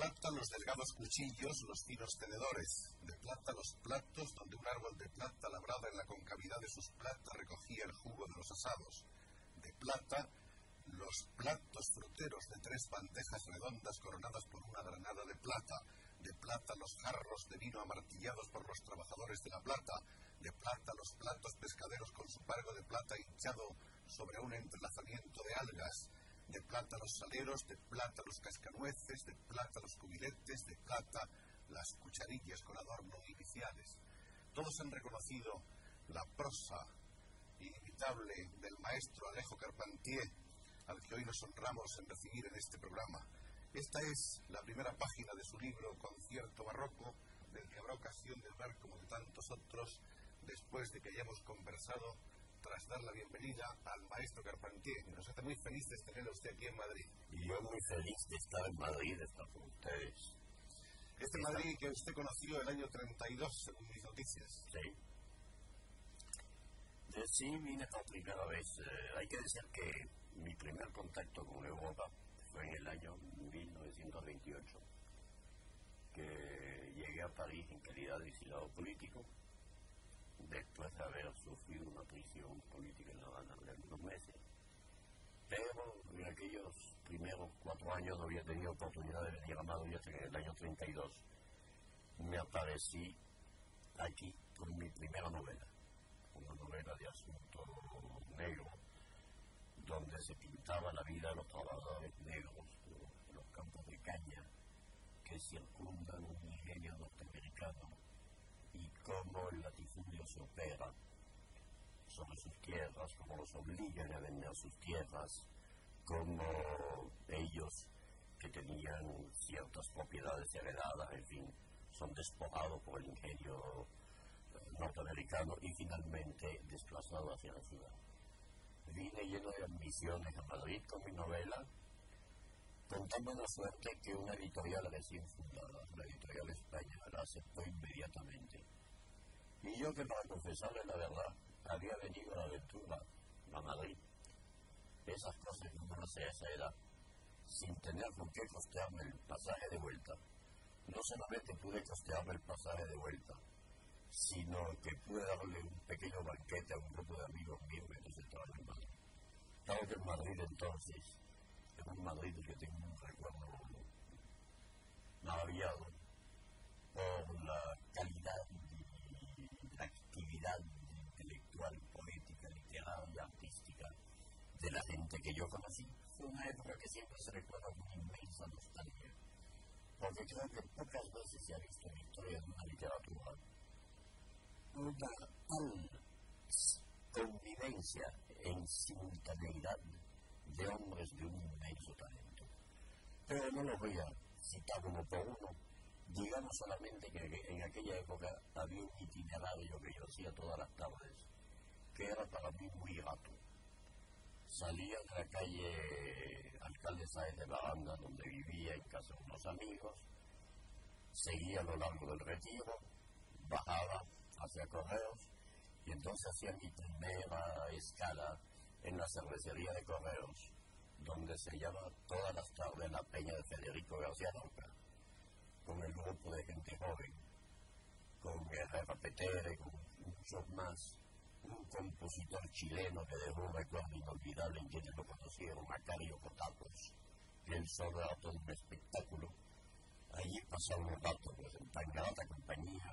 plata los delgados cuchillos, los finos tenedores, de plata los platos donde un árbol de plata labrada en la concavidad de sus platas recogía el jugo de los asados, de plata los platos fruteros de 3 bandejas redondas coronadas por una granada de plata los jarros de vino amartillados por los trabajadores de la plata, de plata los platos pescaderos con su pargo de plata hinchado sobre un entrelazamiento de algas, de plata los saleros, de plata los cascanueces, de plata los cubiletes, de plata las cucharillas con adorno iniciales. Todos han reconocido la prosa inimitable del maestro Alejo Carpentier, al que hoy nos honramos en recibir en este programa. Esta es la primera página de su libro Concierto Barroco, del que habrá ocasión de hablar como de tantos otros, después de que hayamos conversado, tras dar la bienvenida al maestro Carpentier. Nos hace muy felices tenerlo usted aquí en Madrid. Y yo muy feliz de estar en Madrid, de estar con ustedes. Este Madrid que usted conoció el año 32, según mis noticias. Sí. Sí, vine por primera vez. Hay que decir que mi primer contacto con Europa fue en el año 1928, que llegué a París en calidad de exiliado político, después de haber sufrido una prisión política en La Habana de algunos meses. Pero en aquellos primeros 4 años no había tenido oportunidad de venir a Madrid hasta que en el año 32 me aparecí aquí con mi primera novela, una novela de asunto negro, donde se pintaba la vida de los trabajadores negros, los campos de caña que circundan un ingenio norteamericano y cómo el latifundio se opera sobre sus tierras, cómo los obligan a vender sus tierras, cómo ellos que tenían ciertas propiedades heredadas, en fin, son despojados por el ingenio norteamericano y finalmente desplazados hacia la ciudad. Vine lleno de ambiciones a Madrid con mi novela, con tan buena suerte que una editorial recién fundada, la editorial España, la aceptó inmediatamente. Y yo, que para confesarle la verdad, había venido a la aventura a Madrid, esas cosas que uno hace a esa edad, sin tener con qué costearme el pasaje de vuelta. No solamente pude costearme el pasaje de vuelta, sino que pude darle un pequeño banquete a un grupo de amigos míos que entonces estaban en Madrid. Claro que en Madrid entonces, es un Madrid del que tengo un recuerdo maravillado por la calidad y la actividad intelectual, poética, literaria, artística de la gente que yo conocí. Fue una época que siempre se recuerda con inmensa nostalgia, porque creo que pocas veces se ha visto en la historia de una literatura una tal convivencia en simultaneidad de hombres de un inmenso talento. Pero no lo voy a citar uno por uno, digamos solamente que en aquella época había un itinerario que yo hacía todas las tardes, que era para mí muy grato. Salía de la calle Alcalde Sáenz de Baranda, donde vivía en casa de unos amigos, seguía a lo largo del Retiro, bajaba hacia Correos, y entonces hacía mi primera escala en la cervecería de Correos, donde se llama todas las tardes la Peña de Federico García Lorca, con el grupo de gente joven, con Herrera Petere, con muchos más, un compositor chileno que dejó un recuerdo inolvidable en quienes lo conocieron, Macario Cotapos, que él solo era todo un espectáculo. Allí pasaba un rato, pues, en tan grata compañía,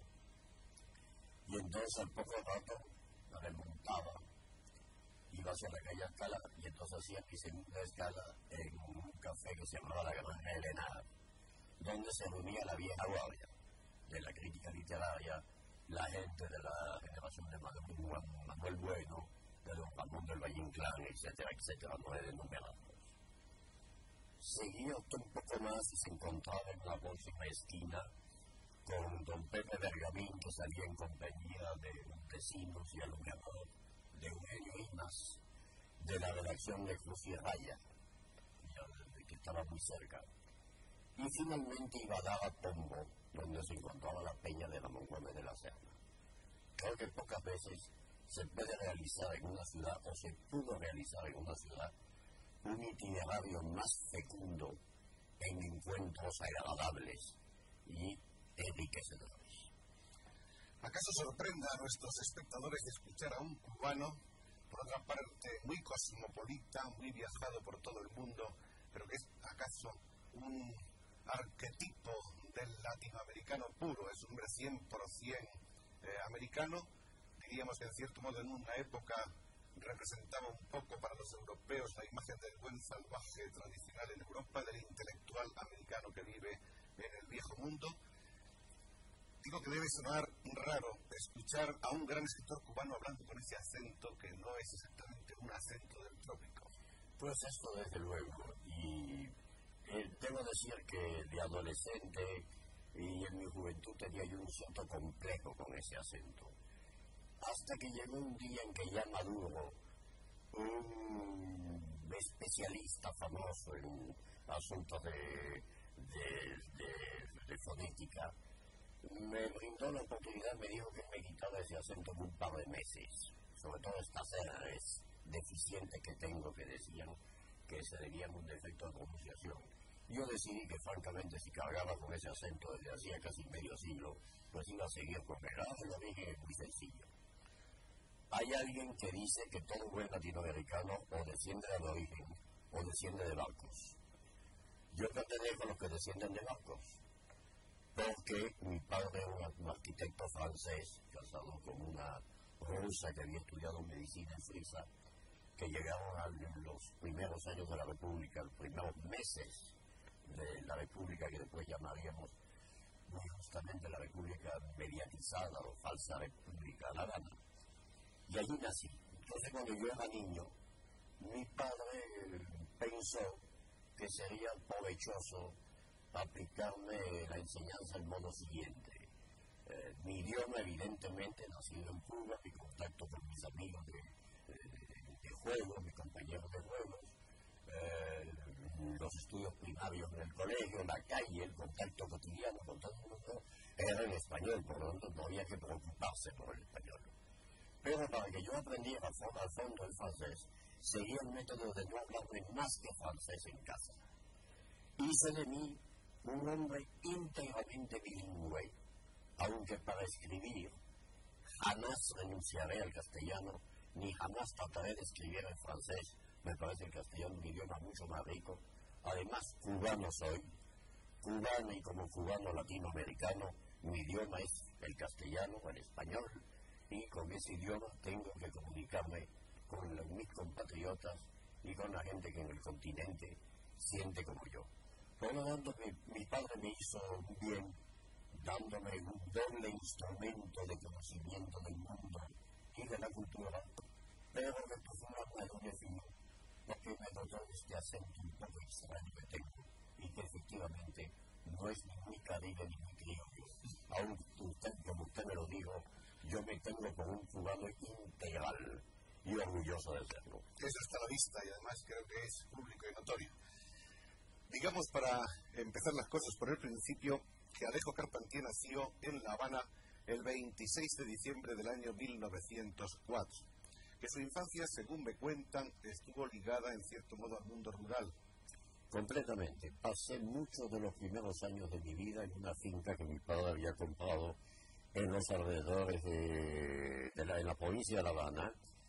y entonces al poco rato me remontaba, iba hacia la calle Alcalá, y entonces hacía mi segunda escala en un café que se llamaba La Granja Elena, donde se reunía la vieja guardia de la crítica literaria, la gente de la generación de Manuel Bueno, de don Ramón del Valle Inclán, etcétera, etcétera, no he de enumerarlos. Seguía un poco más y se encontraba en la próxima esquina con don Pepe Bergamín, que salía en compañía de Montesinos y aluminador, de Eugenio Imas, de la redacción de Cruz y Raya, que estaba muy cerca. Y finalmente iba a dar a Pombo, donde se encontraba la peña de Ramón Gómez de la Serna. Creo que pocas veces se puede realizar en una ciudad, o se pudo realizar en una ciudad, un itinerario más fecundo en encuentros agradables y enriquecedores. ¿Acaso sorprenda a nuestros espectadores escuchar a un cubano, por otra parte muy cosmopolita, muy viajado por todo el mundo, pero que es acaso un arquetipo del latinoamericano puro, es un hombre 100% americano? Diríamos que en cierto modo en una época representaba un poco para los europeos la imagen del buen salvaje tradicional en Europa, del intelectual americano que vive en el viejo mundo. Digo que debe sonar raro escuchar a un gran escritor cubano hablando con ese acento que no es exactamente un acento del trópico. Pues esto desde luego, y debo decir que de adolescente y en mi juventud tenía yo un cierto complejo con ese acento. Hasta que llegó un día en que ya Maduro, un especialista famoso en asuntos de fonética, me brindó la oportunidad, me dijo que me quitaba ese acento en un par de meses, sobre todo esta cera es deficiente que tengo, que decían que se debía a un defecto de pronunciación. Yo decidí que francamente si cargaba con ese acento desde hacía casi medio siglo, pues iba a seguir con él. El origen es muy sencillo. Hay alguien que dice que todo buen latinoamericano o desciende del origen o desciende de barcos. Yo pertenezco a los que descienden de barcos, porque mi padre era un arquitecto francés, casado con una rusa que había estudiado medicina en Suiza, que llegaron en los primeros años de la República, los primeros meses de la República, que después llamaríamos muy justamente la República mediatizada o falsa República La Habana. Y allí nací. Entonces, cuando yo era niño, mi padre pensó que sería provechoso aplicarme la enseñanza del modo siguiente. Mi idioma, evidentemente, nacido en Cuba, mi contacto con mis amigos de juegos, mis compañeros de juegos, los estudios primarios en el colegio, la calle, el contacto cotidiano con todo el mundo, era en español, por lo tanto no había que preocuparse por el español. Pero para que yo aprendiera al fondo el francés, seguía el método de no hablarme más que francés en casa. Hice de mí un hombre íntegramente bilingüe, aunque para escribir jamás renunciaré al castellano, ni jamás trataré de escribir en francés. Me parece el castellano un idioma mucho más rico. Además, cubano soy, cubano, y como cubano latinoamericano, mi idioma es el castellano o el español, y con ese idioma tengo que comunicarme con mis compatriotas y con la gente que en el continente siente como yo. Por lo tanto, mi padre me hizo bien dándome un doble instrumento de conocimiento del mundo y de la cultura, pero que fue una definición porque me dotó de este acento un poco extraño que tengo y que efectivamente no es ni muy caribe ni muy criollo. Aún usted, como usted me lo dijo, yo me tengo como un cubano integral y orgulloso de serlo. Eso está a la vista y además creo que es público y notorio. Digamos, para empezar las cosas por el principio, que Alejo Carpentier nació en La Habana el 26 de diciembre del año 1904, que su infancia, según me cuentan, estuvo ligada en cierto modo al mundo rural. Completamente. Pasé muchos de los primeros años de mi vida en una finca que mi padre había comprado en los alrededores en la provincia de La Habana,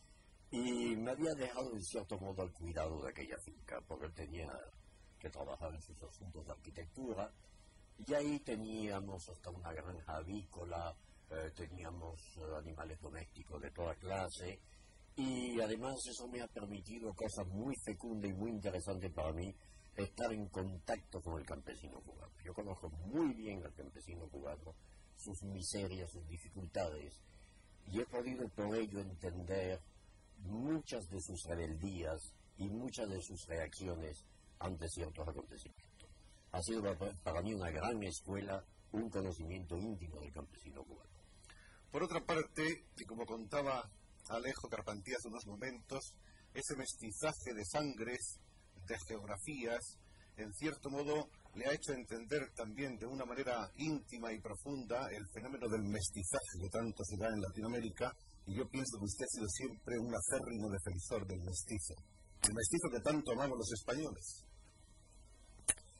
y me había dejado en cierto modo al cuidado de aquella finca, porque él tenía que trabajar en sus asuntos de arquitectura, y ahí teníamos hasta una granja avícola, teníamos animales domésticos de toda clase, y además eso me ha permitido cosas muy fecundas y muy interesantes para mí, estar en contacto con el campesino cubano. Yo conozco muy bien al campesino cubano, sus miserias, sus dificultades, y he podido por ello entender muchas de sus rebeldías y muchas de sus reacciones ante ciertos acontecimientos. Ha sido para mí una gran escuela, un conocimiento íntimo del campesino cubano. Por otra parte, y como contaba Alejo Carpentier hace unos momentos, ese mestizaje de sangres, de geografías, en cierto modo le ha hecho entender también de una manera íntima y profunda el fenómeno del mestizaje que tanto se da en Latinoamérica, y yo pienso que usted ha sido siempre un acérrimo defensor del mestizo, el mestizo que tanto amamos los españoles.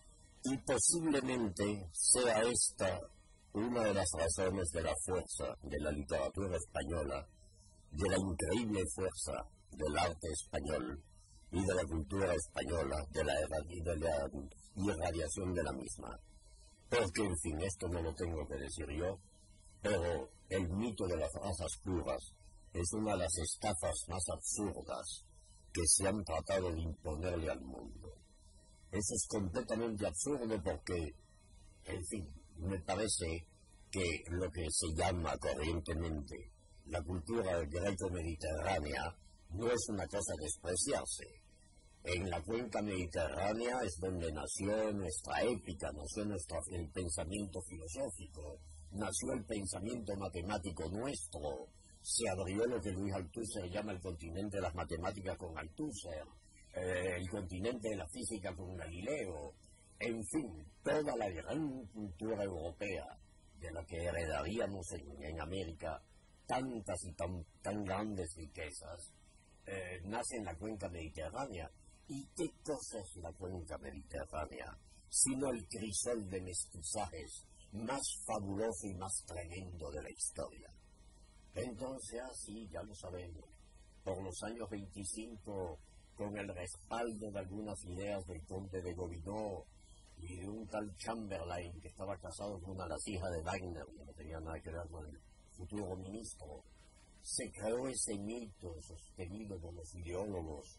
Y posiblemente sea esta una de las razones de la fuerza de la literatura española, de la increíble fuerza del arte español y de la cultura española, de la irradiación de la misma. Porque, en fin, esto no lo tengo que decir yo, pero el mito de las razas puras es una de las estafas más absurdas que se han tratado de imponerle al mundo. Eso es completamente absurdo porque, en fin, me parece que lo que se llama corrientemente la cultura greco-mediterránea no es una cosa a despreciarse. En la cuenca mediterránea es donde nació nuestra épica, nació el pensamiento filosófico, nació el pensamiento matemático nuestro, se abrió lo que Luis Althusser llama el continente de las matemáticas con Althusser, el continente de la física con Galileo, en fin, toda la gran cultura europea de la que heredaríamos en América tantas y tan grandes riquezas, nace en la cuenca mediterránea. ¿Y qué cosa es la cuenca mediterránea? Sino el crisol de mestizajes más fabuloso y más tremendo de la historia. Entonces, así, ya lo sabemos, por los años 25, con el respaldo de algunas ideas del conde de Gobineau y de un tal Chamberlain que estaba casado con una de las hijas de Wagner, que no tenía nada que ver con el futuro ministro, se creó ese mito sostenido por los ideólogos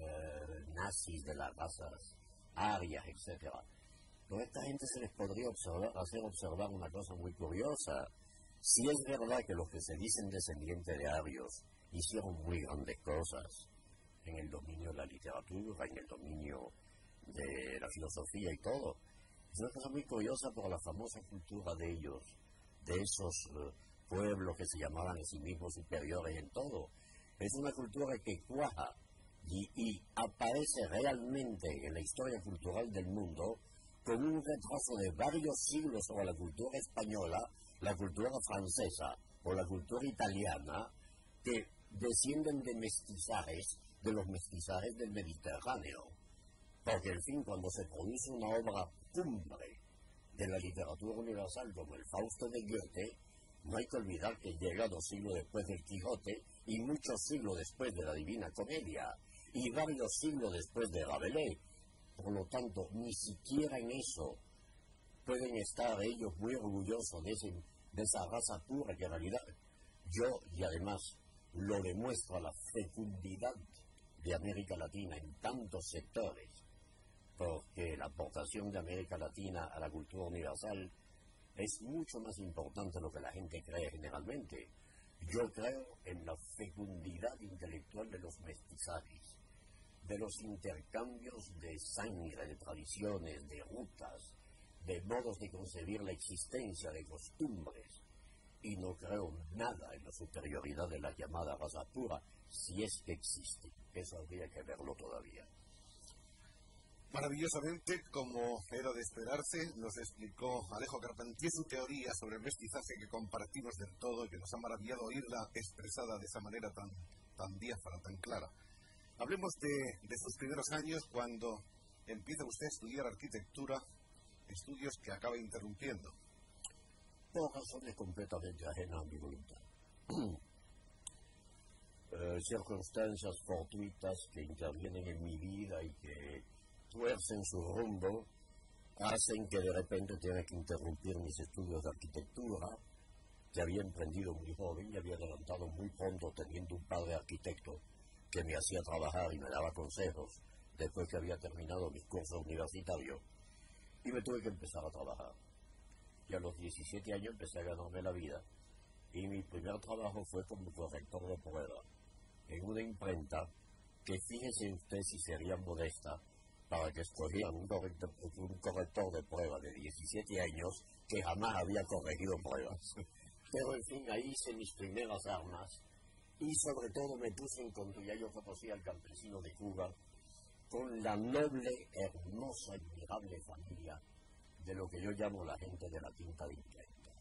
nazis de las razas arias, etc. Pero a esta gente se les podría hacer observar una cosa muy curiosa. Si es verdad que los que se dicen descendientes de arios hicieron muy grandes cosas en el dominio de la literatura, en el dominio de la filosofía y todo, es una cosa muy curiosa por la famosa cultura de ellos, de esos pueblos que se llamaban a sí mismos superiores en todo. Es una cultura que cuaja y aparece realmente en la historia cultural del mundo con un retraso de varios siglos sobre la cultura española, la cultura francesa o la cultura italiana, que descienden de mestizajes, de los mestizajes del Mediterráneo. Porque, en fin, cuando se produce una obra cumbre de la literatura universal como el Fausto de Goethe, no hay que olvidar que llega 2 siglos después del Quijote y muchos siglos después de la Divina Comedia y varios siglos después de Rabelais. Por lo tanto, ni siquiera en eso pueden estar ellos muy orgullosos de esa raza pura que en realidad yo, y además lo demuestra la fecundidad de América Latina en tantos sectores, porque la aportación de América Latina a la cultura universal es mucho más importante de lo que la gente cree generalmente. Yo creo en la fecundidad intelectual de los mestizajes, de los intercambios de sangre, de tradiciones, de rutas, de modos de concebir la existencia, de costumbres, y no creo nada en la superioridad de la llamada raza pura, si es que existe. Eso habría que verlo todavía. Maravillosamente, como era de esperarse, nos explicó Alejo Carpentier su teoría sobre el mestizaje que compartimos del todo y que nos ha maravillado oírla expresada de esa manera tan diáfana, tan clara. Hablemos de sus primeros años cuando empieza usted a estudiar arquitectura, estudios que acaba interrumpiendo. Por razones completamente ajenas a mi voluntad. Circunstancias fortuitas que intervienen en mi vida y que tuercen su rumbo, hacen que de repente tenga que interrumpir mis estudios de arquitectura, que había emprendido muy joven y había adelantado muy pronto teniendo un padre arquitecto que me hacía trabajar y me daba consejos después que había terminado mis cursos universitarios, y me tuve que empezar a trabajar. Y a los 17 años empecé a ganarme la vida, y mi primer trabajo fue como corrector de prueba, en una imprenta que, fíjese usted si sería modesta, para que escogieran un corrector de prueba de 17 años que jamás había corregido pruebas. Pero en fin, ahí hice mis primeras armas y sobre todo me puse en contacto, ya yo conocía al campesino de Cuba, con la noble, hermosa, admirable familia de lo que yo llamo la gente de la tinta de imprenta.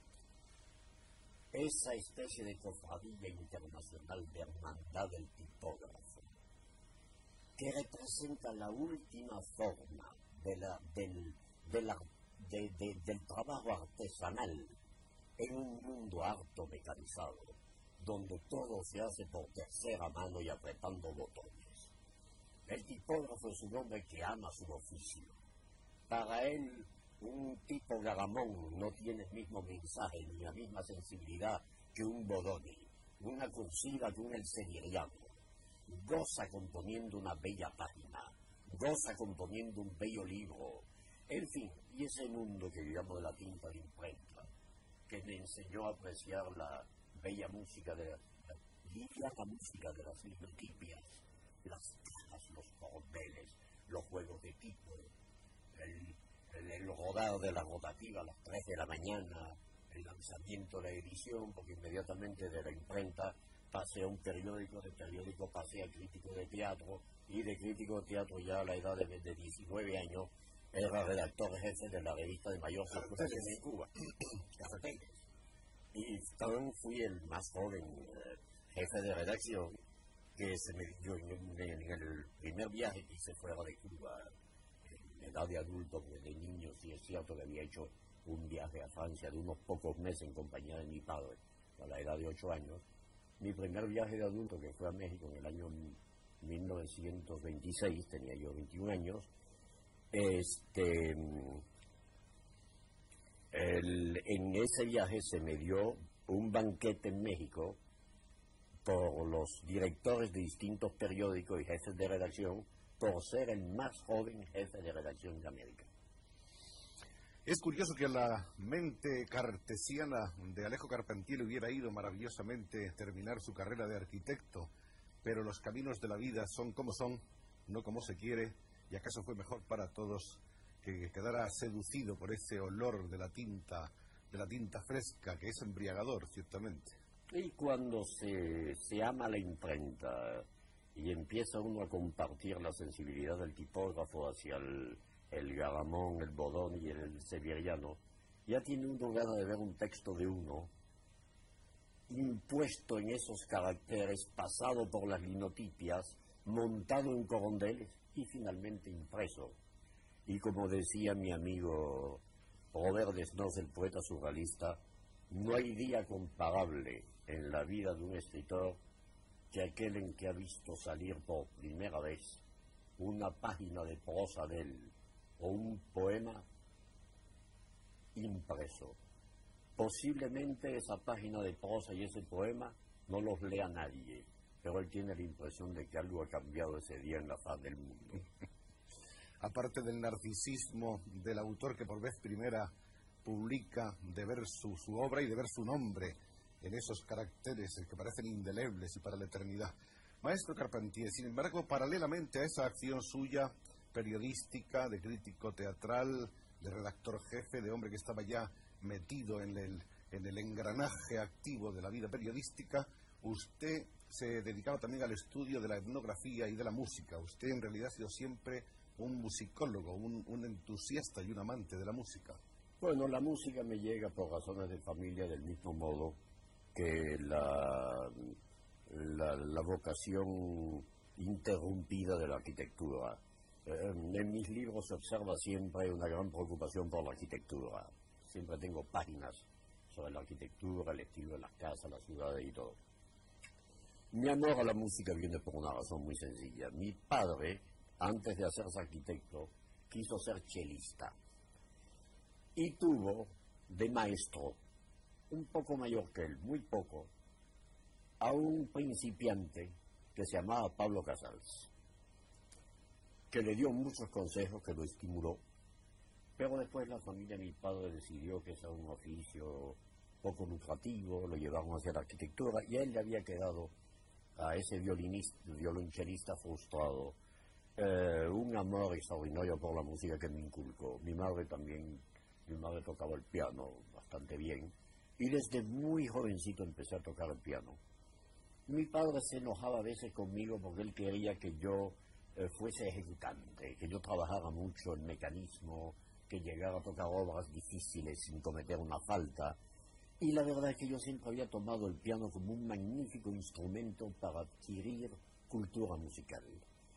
Esa especie de cofradía internacional de hermandad del tipógrafo, que representa la última forma del del trabajo artesanal en un mundo harto mecanizado, donde todo se hace por tercera mano y apretando botones. El tipógrafo es un hombre que ama su oficio. Para él, un tipo Garamón no tiene el mismo mensaje ni la misma sensibilidad que un Bodoni, una cursiva que un Elsevieriano. Goza componiendo una bella página, goza componiendo un bello libro, en fin, y ese mundo que llamo de la tinta de imprenta, que me enseñó a apreciar la bella música de la música de las linotipias, las cajas, los cordeles, los juegos de tipo, el rodar de la rotativa a las 3 de la mañana, el lanzamiento de la edición, porque inmediatamente de la imprenta pasé a un periódico, de periódico pasé a crítico de teatro, y de crítico de teatro ya a la edad de 19 años era redactor jefe de la revista de mayor circulación en Cuba, Carteles. Y también fui el más joven jefe de redacción que se me dio en el primer viaje que hice fuera de Cuba, en edad de adulto, pues de niño, sí es cierto que había hecho un viaje a Francia de unos pocos meses en compañía de mi padre, a la edad de 8 años. Mi primer viaje de adulto, que fue a México en el año 1926, tenía yo 21 años, en ese viaje se me dio un banquete en México por los directores de distintos periódicos y jefes de redacción por ser el más joven jefe de redacción de América. Es curioso que la mente cartesiana de Alejo Carpentier hubiera ido maravillosamente terminar su carrera de arquitecto, pero los caminos de la vida son como son, no como se quiere, y acaso fue mejor para todos que quedara seducido por ese olor de la tinta fresca, que es embriagador, ciertamente. Y cuando se ama la imprenta y empieza uno a compartir la sensibilidad del tipógrafo hacia el Garamón, el Bodoni y el Severiano, ya tiene uno ganas de ver un texto de uno impuesto en esos caracteres, pasado por las linotipias, montado en corondeles y finalmente impreso. Y como decía mi amigo Robert Desnos, el poeta surrealista, no hay día comparable en la vida de un escritor que aquel en que ha visto salir por primera vez una página de prosa de él o un poema impreso. Posiblemente esa página de prosa y ese poema no los lea nadie, pero él tiene la impresión de que algo ha cambiado ese día en la faz del mundo. Aparte del narcisismo del autor que por vez primera publica, de ver su obra y de ver su nombre en esos caracteres que parecen indelebles y para la eternidad. Maestro Carpentier, sin embargo, paralelamente a esa acción suya periodística, de crítico teatral, de redactor jefe, de hombre que estaba ya metido en el engranaje activo de la vida periodística, usted se dedicaba también al estudio de la etnografía y de la música. Usted en realidad ha sido siempre un musicólogo, un entusiasta y un amante de la música. Bueno, la música me llega por razones de familia del mismo modo que la vocación interrumpida de la arquitectura. En mis libros se observa siempre una gran preocupación por la arquitectura. Siempre tengo páginas sobre la arquitectura, el estilo de las casas, las ciudades y todo. Mi amor a la música viene por una razón muy sencilla. Mi padre, antes de hacerse arquitecto, quiso ser chelista. Y tuvo de maestro, un poco mayor que él, muy poco, a un principiante que se llamaba Pablo Casals, que le dio muchos consejos, que lo estimuló, pero después la familia de mi padre decidió que era un oficio poco lucrativo, lo llevaron a hacer arquitectura, y a él le había quedado, a ese violonchelista frustrado, un amor extraordinario por la música que me inculcó. Mi madre tocaba el piano bastante bien, y desde muy jovencito empecé a tocar el piano. Mi padre se enojaba a veces conmigo porque él quería que yo fuese ejecutante, que yo trabajara mucho en mecanismo, que llegara a tocar obras difíciles sin cometer una falta. Y la verdad es que yo siempre había tomado el piano como un magnífico instrumento para adquirir cultura musical.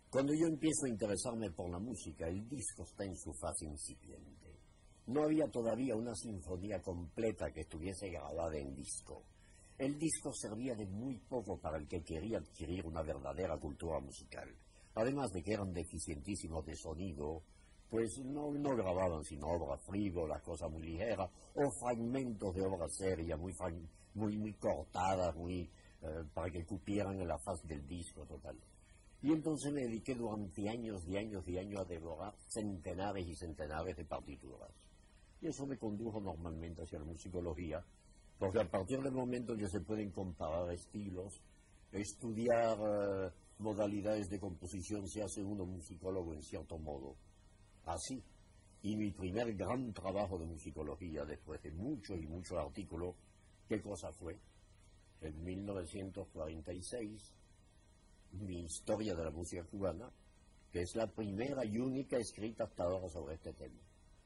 Cuando yo empiezo a interesarme por la música, el disco está en su fase incipiente. No había todavía una sinfonía completa que estuviese grabada en disco. El disco servía de muy poco para el que quería adquirir una verdadera cultura musical. Además de que eran deficientísimos de sonido, pues no grababan sino obras frívolas, cosas muy ligeras, o fragmentos de obras serias, muy cortadas, para que cupieran en la faz del disco total. Y entonces me dediqué durante años y años y años a devorar centenares y centenares de partituras. Y eso me condujo normalmente hacia la musicología, porque a partir del momento en que se pueden comparar estilos, estudiar modalidades de composición, se hace uno musicólogo en cierto modo. Así. Y mi primer gran trabajo de musicología, después de muchos y muchos artículos, ¿qué cosa fue? En 1946, mi historia de la música cubana, que es la primera y única escrita hasta ahora sobre este tema.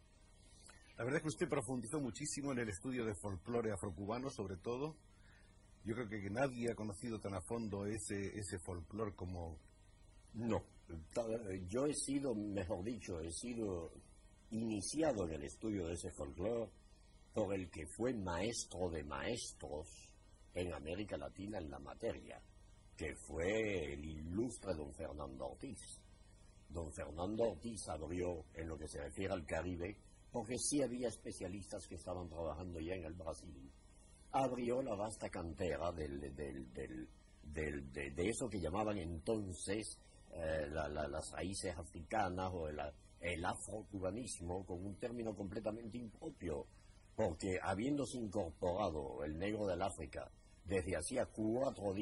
La verdad es que usted profundizó muchísimo en el estudio de folclore afrocubano, sobre todo. Yo creo que nadie ha conocido tan a fondo ese folclore como... No, yo he sido, mejor dicho, iniciado en el estudio de ese folclore por el que fue maestro de maestros en América Latina en la materia, que fue el ilustre don Fernando Ortiz. Don Fernando Ortiz abrió, en lo que se refiere al Caribe, porque sí había especialistas que estaban trabajando ya en el Brasil, abrió la vasta cantera de eso que llamaban entonces las raíces africanas o el afrocubanismo, con un término completamente impropio, porque habiéndose incorporado el negro del África desde hacía 4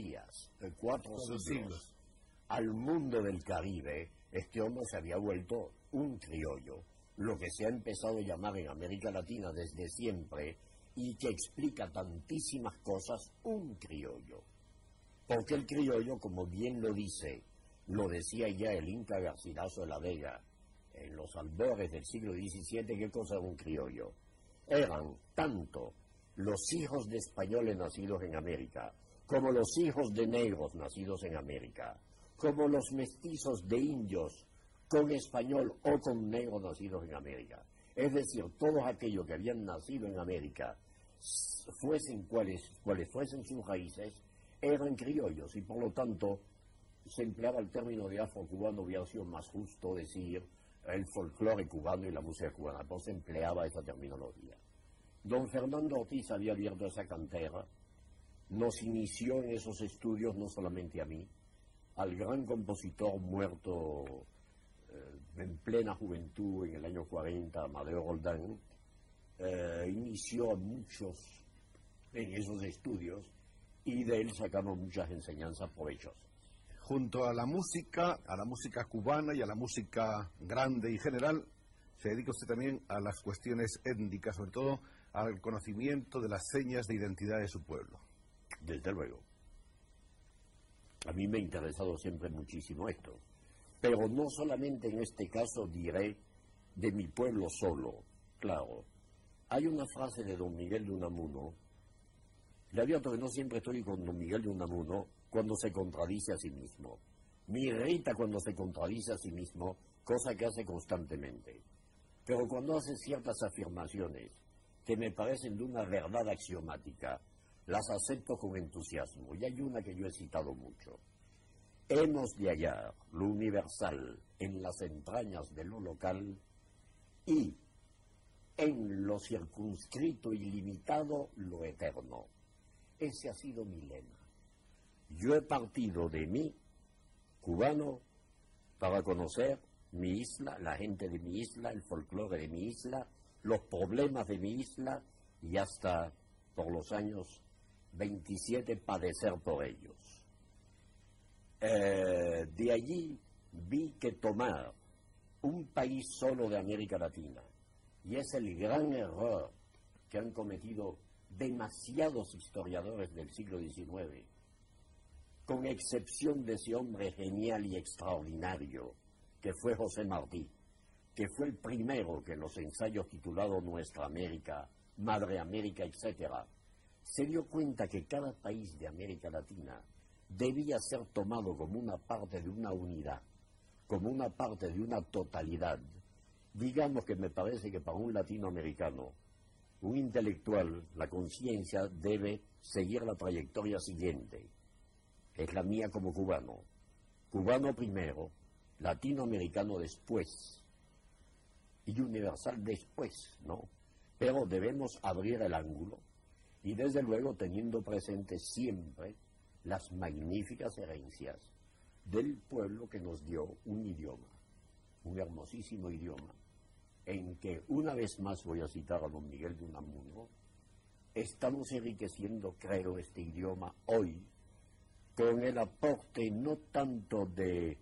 siglos al mundo del Caribe, este hombre se había vuelto un criollo, lo que se ha empezado a llamar en América Latina desde siempre, y que explica tantísimas cosas, un criollo. Porque el criollo, como bien lo decía ya el Inca Garcilaso de la Vega, en los albores del siglo XVII, ¿qué cosa era un criollo? Eran tanto los hijos de españoles nacidos en América, como los hijos de negros nacidos en América, como los mestizos de indios con español o con negro nacidos en América. Es decir, todos aquellos que habían nacido en América, fuesen cuales fuesen sus raíces, eran criollos, y por lo tanto se empleaba el término de afrocubano. Hubiera sido más justo decir el folclore cubano y la música cubana, pues se empleaba esa terminología. Don Fernando Ortiz había abierto esa cantera, nos inició en esos estudios, no solamente a mí, al gran compositor muerto en plena juventud, en el año 40, Amadeo Roldán, inició a muchos en esos estudios, y de él sacamos muchas enseñanzas provechosas. Junto a la música cubana y a la música grande y general, se dedica usted también a las cuestiones étnicas, sobre todo al conocimiento de las señas de identidad de su pueblo. Desde luego. A mí me ha interesado siempre muchísimo esto. Pero no solamente en este caso diré de mi pueblo solo. Claro, hay una frase de don Miguel de Unamuno. Le advierto que no siempre estoy con don Miguel de Unamuno cuando se contradice a sí mismo. Me irrita cuando se contradice a sí mismo, cosa que hace constantemente. Pero cuando hace ciertas afirmaciones que me parecen de una verdad axiomática, las acepto con entusiasmo. Y hay una que yo he citado mucho. Hemos de hallar lo universal en las entrañas de lo local y en lo circunscrito y limitado lo eterno. Ese ha sido mi lema. Yo he partido de mí, cubano, para conocer mi isla, la gente de mi isla, el folclore de mi isla, los problemas de mi isla, y hasta por los años 27 padecer por ellos. De allí vi que tomar un país solo de América Latina, y es el gran error que han cometido demasiados historiadores del siglo XIX, con excepción de ese hombre genial y extraordinario que fue José Martí, que fue el primero que en los ensayos titulados Nuestra América, Madre América, etc., se dio cuenta que cada país de América Latina debía ser tomado como una parte de una unidad, como una parte de una totalidad, digamos que me parece que para un latinoamericano, un intelectual, la conciencia debe seguir la trayectoria siguiente. Es la mía como cubano. Cubano primero, latinoamericano después y universal después, ¿no? Pero debemos abrir el ángulo y desde luego teniendo presente siempre las magníficas herencias del pueblo que nos dio un idioma, un hermosísimo idioma, en que una vez más voy a citar a don Miguel de Unamuno, estamos enriqueciendo, creo, este idioma hoy con el aporte no tanto de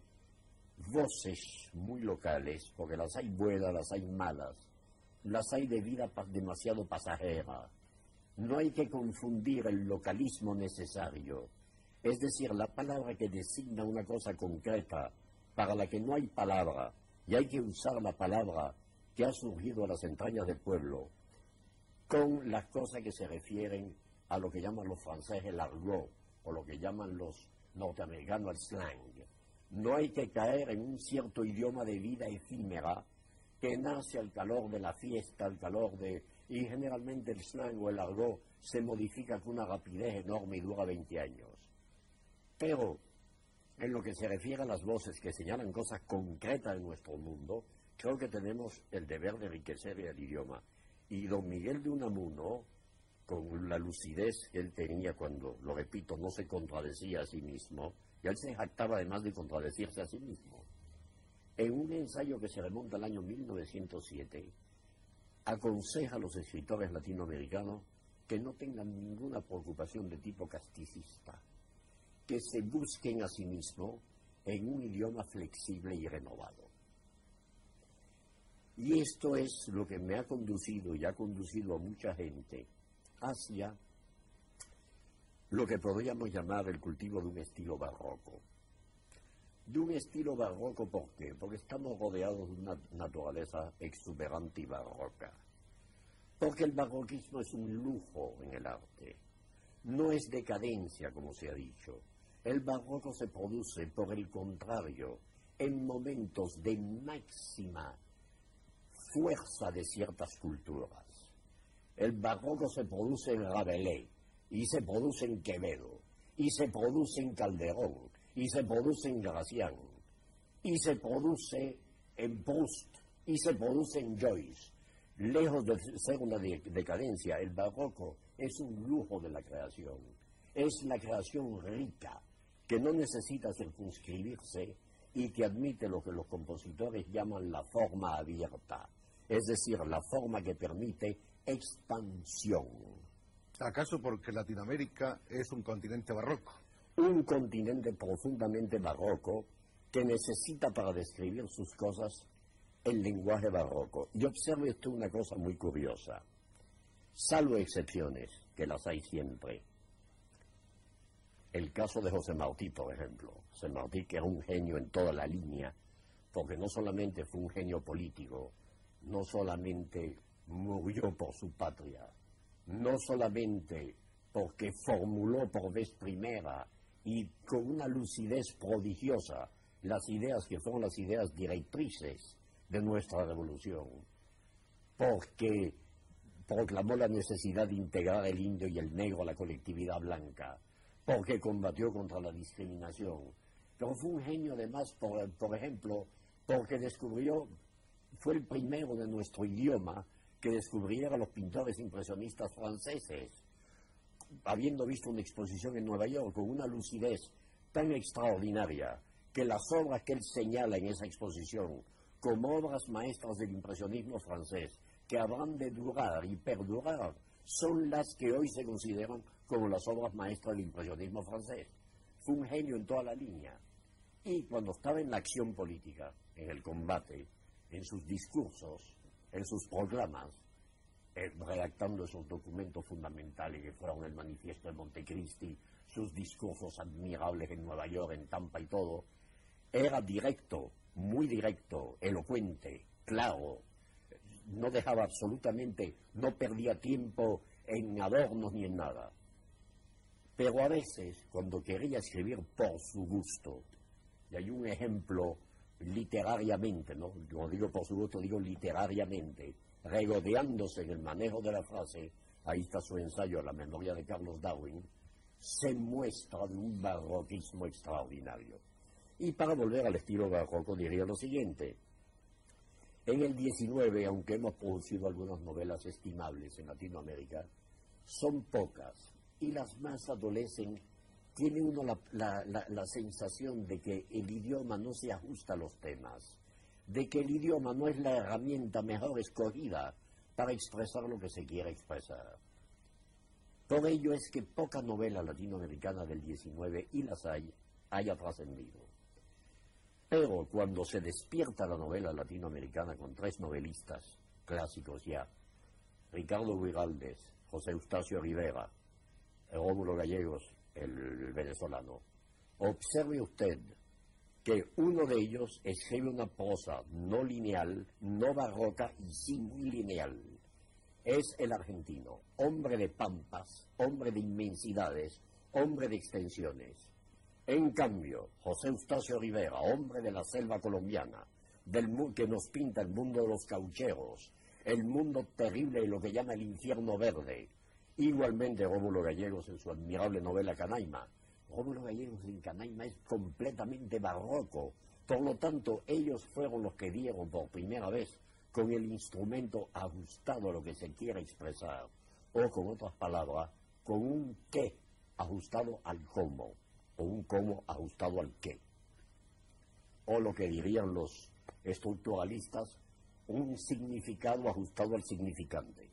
voces muy locales, porque las hay buenas, las hay malas, las hay de vida demasiado pasajera. No hay que confundir el localismo necesario, es decir, la palabra que designa una cosa concreta para la que no hay palabra, y hay que usar la palabra que ha surgido a las entrañas del pueblo, con las cosas que se refieren a lo que llaman los franceses el argot, o lo que llaman los norteamericanos el slang. No hay que caer en un cierto idioma de vida efímera que nace al calor de la fiesta, al calor de... Y generalmente el slang o el argot se modifica con una rapidez enorme y dura 20 años. Pero en lo que se refiere a las voces que señalan cosas concretas en nuestro mundo, creo que tenemos el deber de enriquecer el idioma. Y don Miguel de Unamuno, con la lucidez que él tenía cuando, lo repito, no se contradecía a sí mismo, y él se jactaba además de contradecirse a sí mismo, en un ensayo que se remonta al año 1907, aconseja a los escritores latinoamericanos que no tengan ninguna preocupación de tipo casticista, que se busquen a sí mismos en un idioma flexible y renovado. Y esto es lo que me ha conducido y ha conducido a mucha gente hacia lo que podríamos llamar el cultivo de un estilo barroco. De un estilo barroco, ¿por qué? Porque estamos rodeados de una naturaleza exuberante y barroca. Porque el barroquismo es un lujo en el arte, no es decadencia, como se ha dicho. El barroco se produce, por el contrario, en momentos de máxima fuerza de ciertas culturas. El barroco se produce en Rabelais, y se produce en Quevedo, y se produce en Calderón, y se produce en Gracián, y se produce en Proust, y se produce en Joyce. Lejos de ser una decadencia, el barroco es un lujo de la creación. Es la creación rica, que no necesita circunscribirse y que admite lo que los compositores llaman la forma abierta, es decir, la forma que permite expansión. ¿Acaso porque Latinoamérica es un continente barroco? Un continente profundamente barroco que necesita para describir sus cosas el lenguaje barroco. Y observe usted una cosa muy curiosa, salvo excepciones, que las hay siempre. El caso de José Martí, por ejemplo. José Martí, que era un genio en toda la línea, porque no solamente fue un genio político, no solamente murió por su patria, no solamente porque formuló por vez primera y con una lucidez prodigiosa las ideas que fueron las ideas directrices de nuestra revolución, porque proclamó la necesidad de integrar el indio y el negro a la colectividad blanca, porque combatió contra la discriminación, pero fue un genio además, por ejemplo, porque fue el primero de nuestro idioma que descubriera a los pintores impresionistas franceses, habiendo visto una exposición en Nueva York con una lucidez tan extraordinaria que las obras que él señala en esa exposición como obras maestras del impresionismo francés, que habrán de durar y perdurar, son las que hoy se consideran como las obras maestras del impresionismo francés. Fue un genio en toda la línea. Y cuando estaba en la acción política, en el combate, en sus discursos, en sus proclamas, redactando esos documentos fundamentales que fueron el manifiesto de Montecristi, sus discursos admirables en Nueva York, en Tampa y todo, era directo, muy directo, elocuente, claro, no dejaba absolutamente, no perdía tiempo en adornos ni en nada. Pero a veces, cuando quería escribir por su gusto, y hay un ejemplo literariamente, no digo por su gusto, digo literariamente, regodeándose en el manejo de la frase, ahí está su ensayo, La memoria de Carlos Darwin, se muestra de un barroquismo extraordinario. Y para volver al estilo barroco diría lo siguiente: en el 19, aunque hemos producido algunas novelas estimables en Latinoamérica, son pocas, y las más adolecen. Tiene uno la sensación de que el idioma no se ajusta a los temas, de que el idioma no es la herramienta mejor escogida para expresar lo que se quiere expresar. Por ello es que poca novela latinoamericana del 19, y las haya trascendido. Pero cuando se despierta la novela latinoamericana con 3 novelistas clásicos ya, Ricardo Guiraldes, José Eustacio Rivera, Rómulo Gallegos, el venezolano, observe usted que uno de ellos escribe una prosa no lineal, no barroca y sí muy lineal. Es el argentino, hombre de pampas, hombre de inmensidades, hombre de extensiones. En cambio, José Eustacio Rivera, hombre de la selva colombiana, que nos pinta el mundo de los caucheros, el mundo terrible de lo que llama el infierno verde. Igualmente Rómulo Gallegos en su admirable novela Canaima. Rómulo Gallegos en Canaima es completamente barroco. Por lo tanto, ellos fueron los que dieron por primera vez con el instrumento ajustado a lo que se quiere expresar. O con otras palabras, con un qué ajustado al cómo. O un cómo ajustado al qué. O lo que dirían los estructuralistas, un significado ajustado al significante.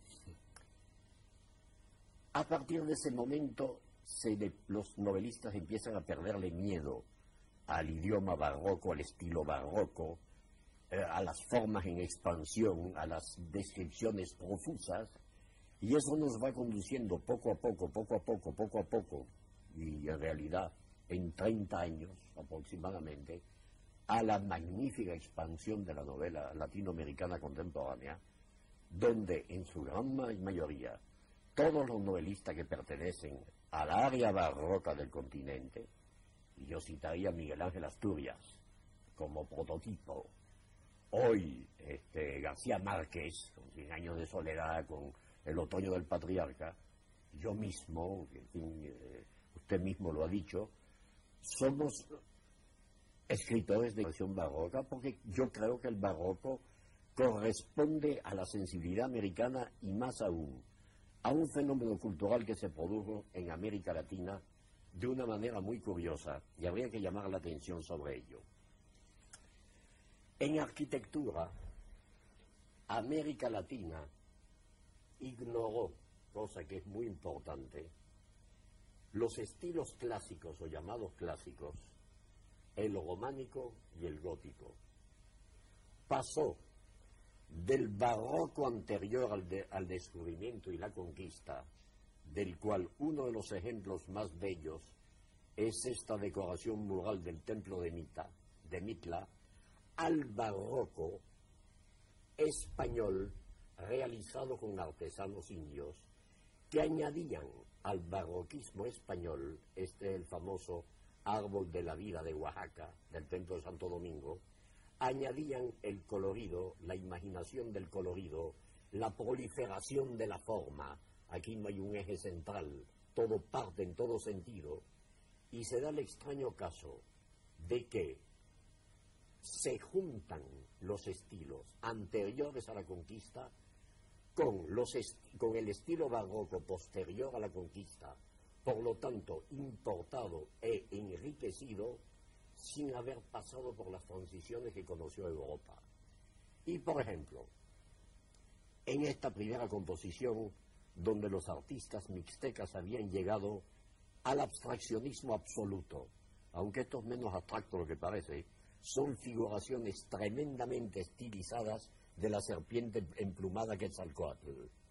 A partir de ese momento, los novelistas empiezan a perderle miedo al idioma barroco, al estilo barroco, a las formas en expansión, a las descripciones profusas, y eso nos va conduciendo poco a poco, y en realidad en 30 años aproximadamente, a la magnífica expansión de la novela latinoamericana contemporánea, donde en su gran mayoría todos los novelistas que pertenecen al área barroca del continente, y yo citaría a Miguel Ángel Asturias como prototipo, hoy García Márquez, con 100 años de soledad, con El otoño del patriarca, yo mismo, usted mismo lo ha dicho, somos escritores de versión barroca, porque yo creo que el barroco corresponde a la sensibilidad americana y más aún a un fenómeno cultural que se produjo en América Latina de una manera muy curiosa, y habría que llamar la atención sobre ello. En arquitectura, América Latina ignoró, cosa que es muy importante, los estilos clásicos o llamados clásicos, el románico y el gótico. Pasó del barroco anterior al descubrimiento y la conquista, del cual uno de los ejemplos más bellos es esta decoración mural del templo de Mitla, al barroco español realizado con artesanos indios que añadían al barroquismo español, el famoso árbol de la vida de Oaxaca, del templo de Santo Domingo, añadían el colorido, la imaginación del colorido, la proliferación de la forma. Aquí no hay un eje central, todo parte en todo sentido, y se da el extraño caso de que se juntan los estilos anteriores a la conquista con el estilo barroco posterior a la conquista, por lo tanto importado e enriquecido sin haber pasado por las transiciones que conoció Europa. Y por ejemplo, en esta primera composición, donde los artistas mixtecas habían llegado al abstraccionismo absoluto, aunque esto es menos abstracto de lo que parece, son figuraciones tremendamente estilizadas de la serpiente emplumada Quetzalcóatl,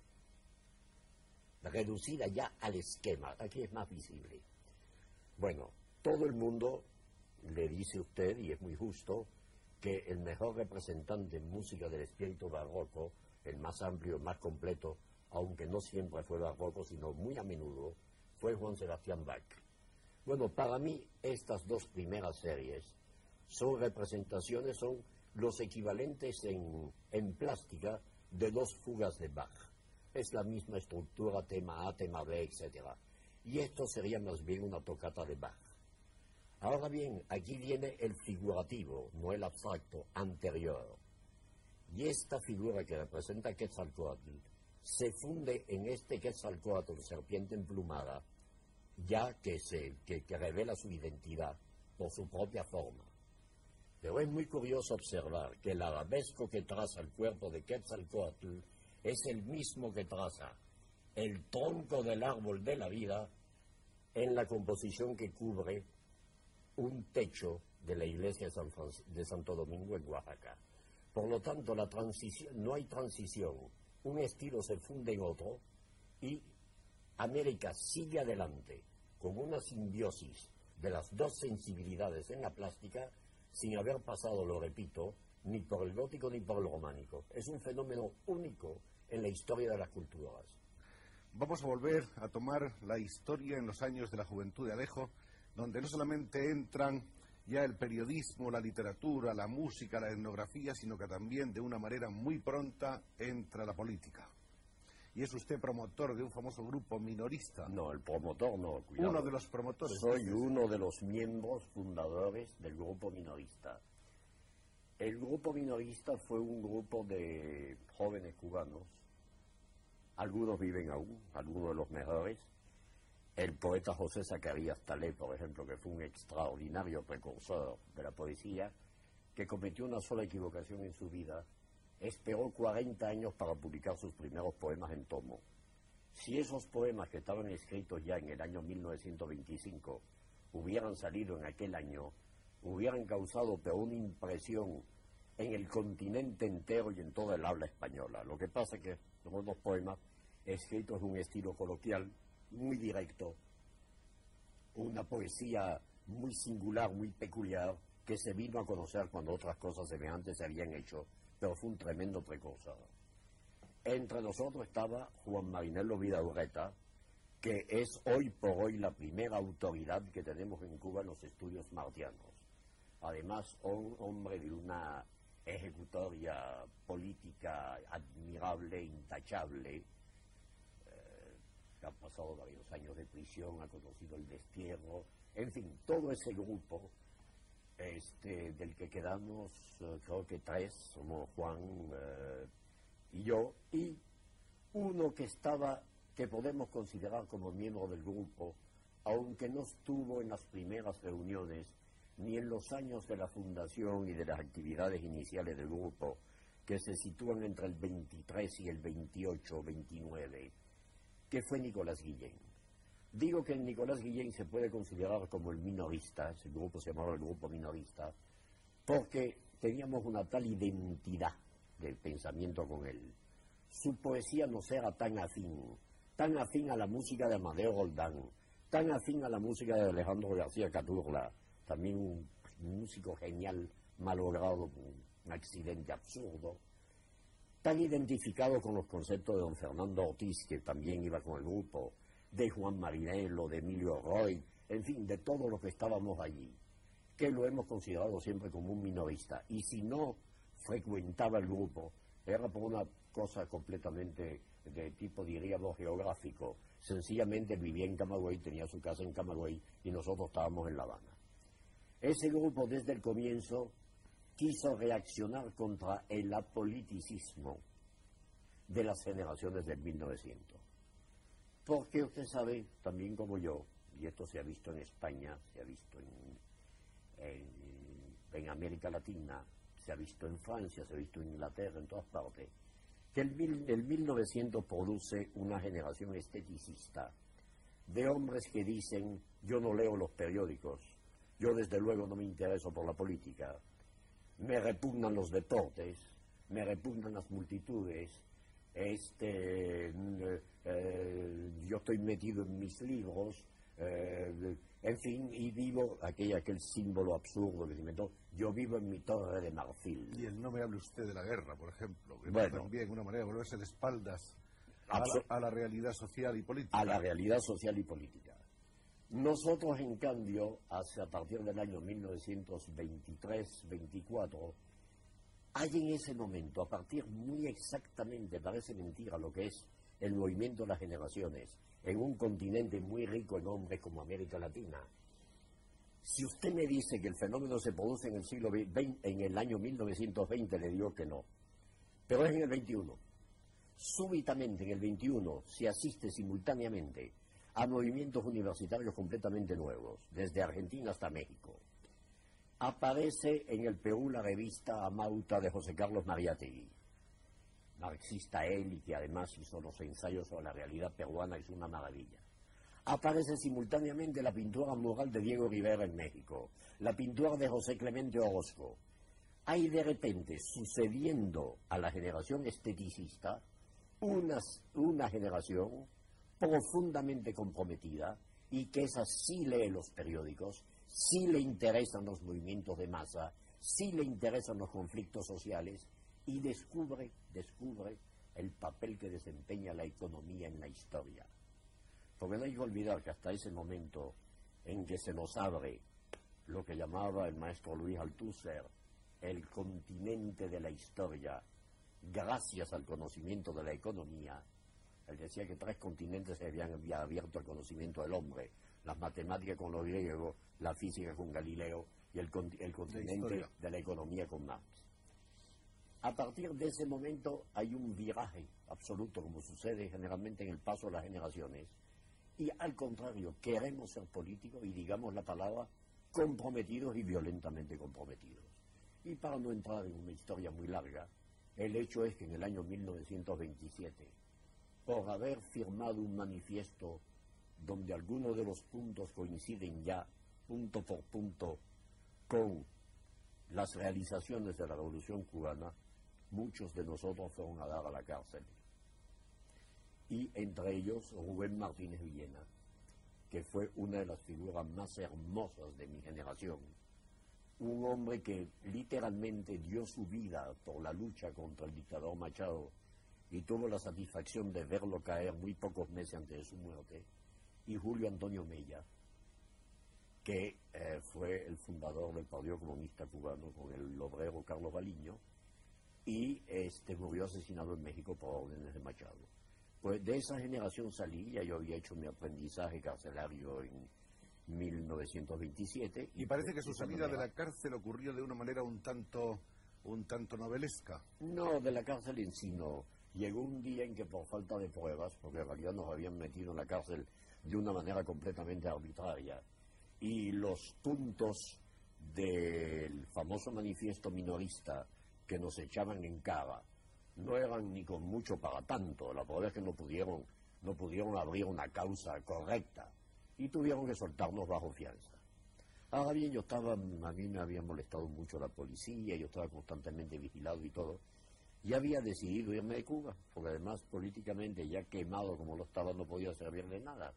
reducida ya al esquema. Aquí es más visible. Bueno, todo el mundo le dice a usted, y es muy justo, que el mejor representante en música del espíritu barroco, el más amplio, el más completo, aunque no siempre fue barroco, sino muy a menudo, fue Juan Sebastián Bach. Bueno, para mí estas dos primeras series son representaciones, son los equivalentes en plástica de 2 fugas de Bach. Es la misma estructura, tema A, tema B, etc. Y esto sería más bien una tocata de Bach. Ahora bien, aquí viene el figurativo, no el abstracto, anterior. Y esta figura que representa Quetzalcóatl se funde en este Quetzalcóatl, serpiente emplumada, ya que revela su identidad por su propia forma. Pero es muy curioso observar que el arabesco que traza el cuerpo de Quetzalcóatl es el mismo que traza el tronco del árbol de la vida en la composición que cubre un techo de la iglesia de Santo Domingo en Oaxaca. Por lo tanto, no hay transición. Un estilo se funde en otro y América sigue adelante con una simbiosis de las 2 sensibilidades en la plástica sin haber pasado, lo repito, ni por el gótico ni por el románico. Es un fenómeno único en la historia de las culturas. Vamos a volver a tomar la historia en los años de la juventud de Alejo, donde no solamente entran ya el periodismo, la literatura, la música, la etnografía, sino que también de una manera muy pronta entra la política. Y es usted promotor de un famoso grupo minorista. No, el promotor no, cuidado. Uno de los promotores. Soy uno de los miembros fundadores del grupo minorista. El grupo minorista fue un grupo de jóvenes cubanos. Algunos viven aún, algunos de los mejores. El poeta José Zacarías Talé, por ejemplo, que fue un extraordinario precursor de la poesía, que cometió una sola equivocación en su vida, esperó 40 años para publicar sus primeros poemas en tomo. Si esos poemas que estaban escritos ya en el año 1925 hubieran salido en aquel año, hubieran causado pero una impresión en el continente entero y en toda el habla española. Lo que pasa es que son unos poemas escritos en un estilo coloquial, muy directo, una poesía muy singular, muy peculiar, que se vino a conocer cuando otras cosas semejantes se habían hecho, pero fue un tremendo precursor. Entre nosotros estaba Juan Marinello Vidaurreta, que es hoy por hoy la primera autoridad que tenemos en Cuba en los estudios martianos. Además, un hombre de una ejecutoria política admirable, intachable, ha pasado varios años de prisión, ha conocido el destierro, en fin, todo ese grupo del que quedamos, creo que 3, somos Juan y yo, y uno que podemos considerar como miembro del grupo, aunque no estuvo en las primeras reuniones, ni en los años de la fundación y de las actividades iniciales del grupo, que se sitúan entre el 23 y el 28 o 29, que fue Nicolás Guillén. Digo que Nicolás Guillén se puede considerar como el minorista, ese grupo se llamaba el grupo minorista, porque teníamos una tal identidad del pensamiento con él. Su poesía nos era tan afín a la música de Amadeo Roldán, tan afín a la música de Alejandro García Caturla, también un músico genial, malogrado, un accidente absurdo, tan identificado con los conceptos de don Fernando Ortiz, que también iba con el grupo, de Juan Marinello, de Emilio Roy, en fin, de todos los que estábamos allí, que lo hemos considerado siempre como un minorista. Y si no frecuentaba el grupo, era por una cosa completamente de tipo, diríamos, geográfico. Sencillamente vivía en Camagüey, tenía su casa en Camagüey, y nosotros estábamos en La Habana. Ese grupo desde el comienzo quiso reaccionar contra el apoliticismo de las generaciones del 1900. Porque usted sabe, también como yo, y esto se ha visto en España, se ha visto en América Latina, se ha visto en Francia, se ha visto en Inglaterra, en todas partes, que el 1900 produce una generación esteticista de hombres que dicen: yo no leo los periódicos, yo desde luego no me intereso por la política, me repugnan los deportes, me repugnan las multitudes, yo estoy metido en mis libros, en fin, y vivo aquel símbolo absurdo que se inventó: yo vivo en mi torre de marfil. Y el no me hable usted de la guerra, por ejemplo, que bueno, también una manera de volverse de espaldas a la realidad social y política. A la realidad social y política. Nosotros, en cambio, a partir del año 1923-24, hay en ese momento, a partir muy exactamente, parece mentira lo que es el movimiento de las generaciones, en un continente muy rico en hombres como América Latina. Si usted me dice que el fenómeno se produce en el siglo XX, en el año 1920, le digo que no. Pero es en el 21. Súbitamente, en el 21, se asiste simultáneamente a movimientos universitarios completamente nuevos, desde Argentina hasta México. Aparece en el Perú la revista Amauta de José Carlos Mariátegui, marxista él, y que además hizo los ensayos sobre la realidad peruana, es una maravilla. Aparece simultáneamente la pintura mural de Diego Rivera en México, la pintura de José Clemente Orozco. Hay de repente, sucediendo a la generación esteticista, una generación profundamente comprometida, y que esa sí lee los periódicos, sí le interesan los movimientos de masa, sí le interesan los conflictos sociales, y descubre el papel que desempeña la economía en la historia. Porque no hay que olvidar que hasta ese momento en que se nos abre lo que llamaba el maestro Luis Althusser el continente de la historia, gracias al conocimiento de la economía, él decía que 3 continentes se habían abierto al conocimiento del hombre: las matemáticas con los griegos, la física con Galileo y el continente de la economía con Marx. A partir de ese momento hay un viraje absoluto, como sucede generalmente en el paso de las generaciones, y al contrario, queremos ser políticos y, digamos la palabra, comprometidos y violentamente comprometidos. Y para no entrar en una historia muy larga, el hecho es que en el año 1927, por haber firmado un manifiesto donde algunos de los puntos coinciden ya, punto por punto, con las realizaciones de la Revolución Cubana, muchos de nosotros fueron a dar a la cárcel. Y entre ellos Rubén Martínez Villena, que fue una de las figuras más hermosas de mi generación. Un hombre que literalmente dio su vida por la lucha contra el dictador Machado, y tuvo la satisfacción de verlo caer muy pocos meses antes de su muerte, y Julio Antonio Mella, que fue el fundador del Partido Comunista Cubano con el obrero Carlos Baliño, y murió asesinado en México por órdenes de Machado. Pues de esa generación salí, ya yo había hecho mi aprendizaje carcelario en 1927. Y parece que su salida de la cárcel ocurrió de una manera un tanto novelesca. No, de la cárcel en sí no. Llegó un día en que, por falta de pruebas, porque en realidad nos habían metido en la cárcel de una manera completamente arbitraria, y los puntos del famoso manifiesto minorista que nos echaban en cara no eran ni con mucho para tanto. La verdad es que no pudieron abrir una causa correcta y tuvieron que soltarnos bajo fianza. Ahora bien, a mí me había molestado mucho la policía, yo estaba constantemente vigilado y todo, y había decidido irme de Cuba, porque además políticamente, ya quemado como lo estaba, no podía servir de nada.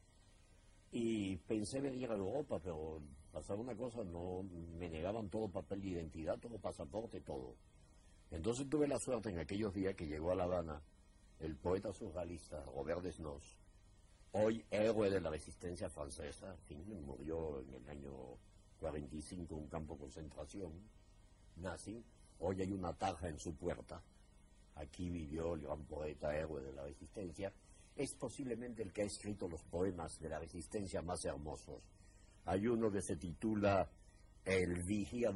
Y pensé venir a Europa, pero pasaba una cosa: no me negaban todo papel de identidad, todo pasaporte, todo. Entonces tuve la suerte en aquellos días que llegó a La Habana el poeta surrealista Robert Desnos, hoy héroe de la resistencia francesa, en fin, murió en el año 45 en un campo de concentración nazi. Hoy hay una tarja en su puerta. Aquí vivió el gran poeta héroe de la resistencia. Es posiblemente el que ha escrito los poemas de la resistencia más hermosos. Hay uno que se titula El vigía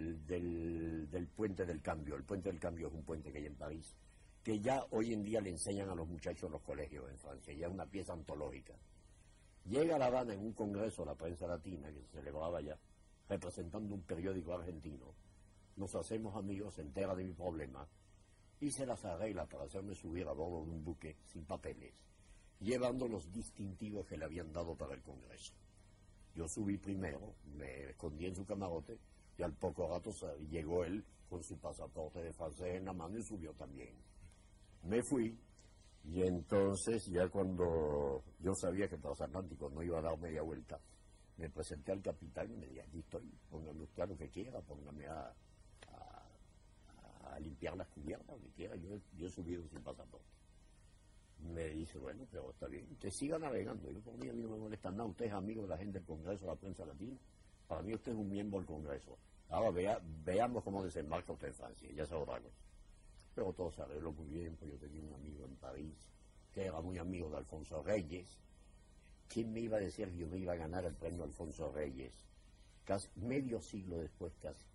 del Puente del Cambio. El Puente del Cambio es un puente que hay en París, que ya hoy en día le enseñan a los muchachos en los colegios en Francia, ya es una pieza antológica. Llega a La Habana en un congreso de la prensa latina que se celebraba allá, representando un periódico argentino. Nos hacemos amigos, se entera de mi problema y se las arregla para hacerme subir a bordo de un buque sin papeles, llevando los distintivos que le habían dado para el congreso. Yo subí primero, me escondí en su camarote, y al poco rato llegó él con su pasaporte de francés en la mano y subió también. Me fui, y entonces ya cuando yo sabía que el transatlántico no iba a dar media vuelta, me presenté al capitán y me dije: aquí estoy, póngame usted lo que quiera, póngame a limpiar las cubiertas, lo que quiera, yo he subido sin pasaporte. Me dice, bueno, pero está bien, usted siga navegando. Yo, por mí, a mí no me molesta nada. Usted es amigo de la gente del Congreso de la Prensa Latina. Para mí usted es un miembro del Congreso. Ahora veamos cómo desembarca usted en Francia, ya se otra cosa. Pero todo se arregló muy bien, pues yo tenía un amigo en París, que era muy amigo de Alfonso Reyes. ¿Quién me iba a decir que yo me iba a ganar el premio Alfonso Reyes? Casi medio siglo después, casi,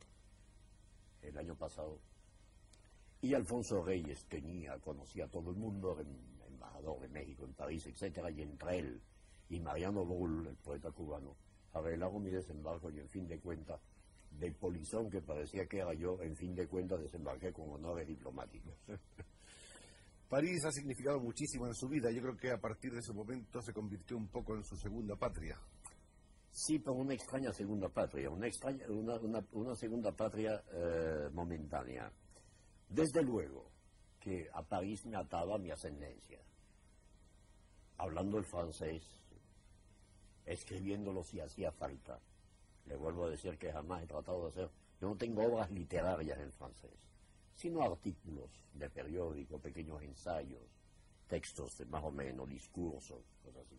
el año pasado. Y Alfonso Reyes conocía a todo el mundo, embajador de México en París, etcétera, y entre él y Mariano Brull, el poeta cubano, arreglaron mi desembarco y en fin de cuentas, de polizón que parecía que era yo, en fin de cuentas desembarqué con honores diplomáticos. París ha significado muchísimo en su vida. Yo creo que a partir de ese momento se convirtió un poco en su segunda patria. Sí, pero una extraña segunda patria, una segunda patria momentánea. Desde luego que a París me ataba mi ascendencia. Hablando el francés, escribiéndolo si hacía falta. Le vuelvo a decir que jamás he tratado de hacer. Yo no tengo obras literarias en francés, sino artículos de periódico, pequeños ensayos, textos de más o menos, discursos, cosas así.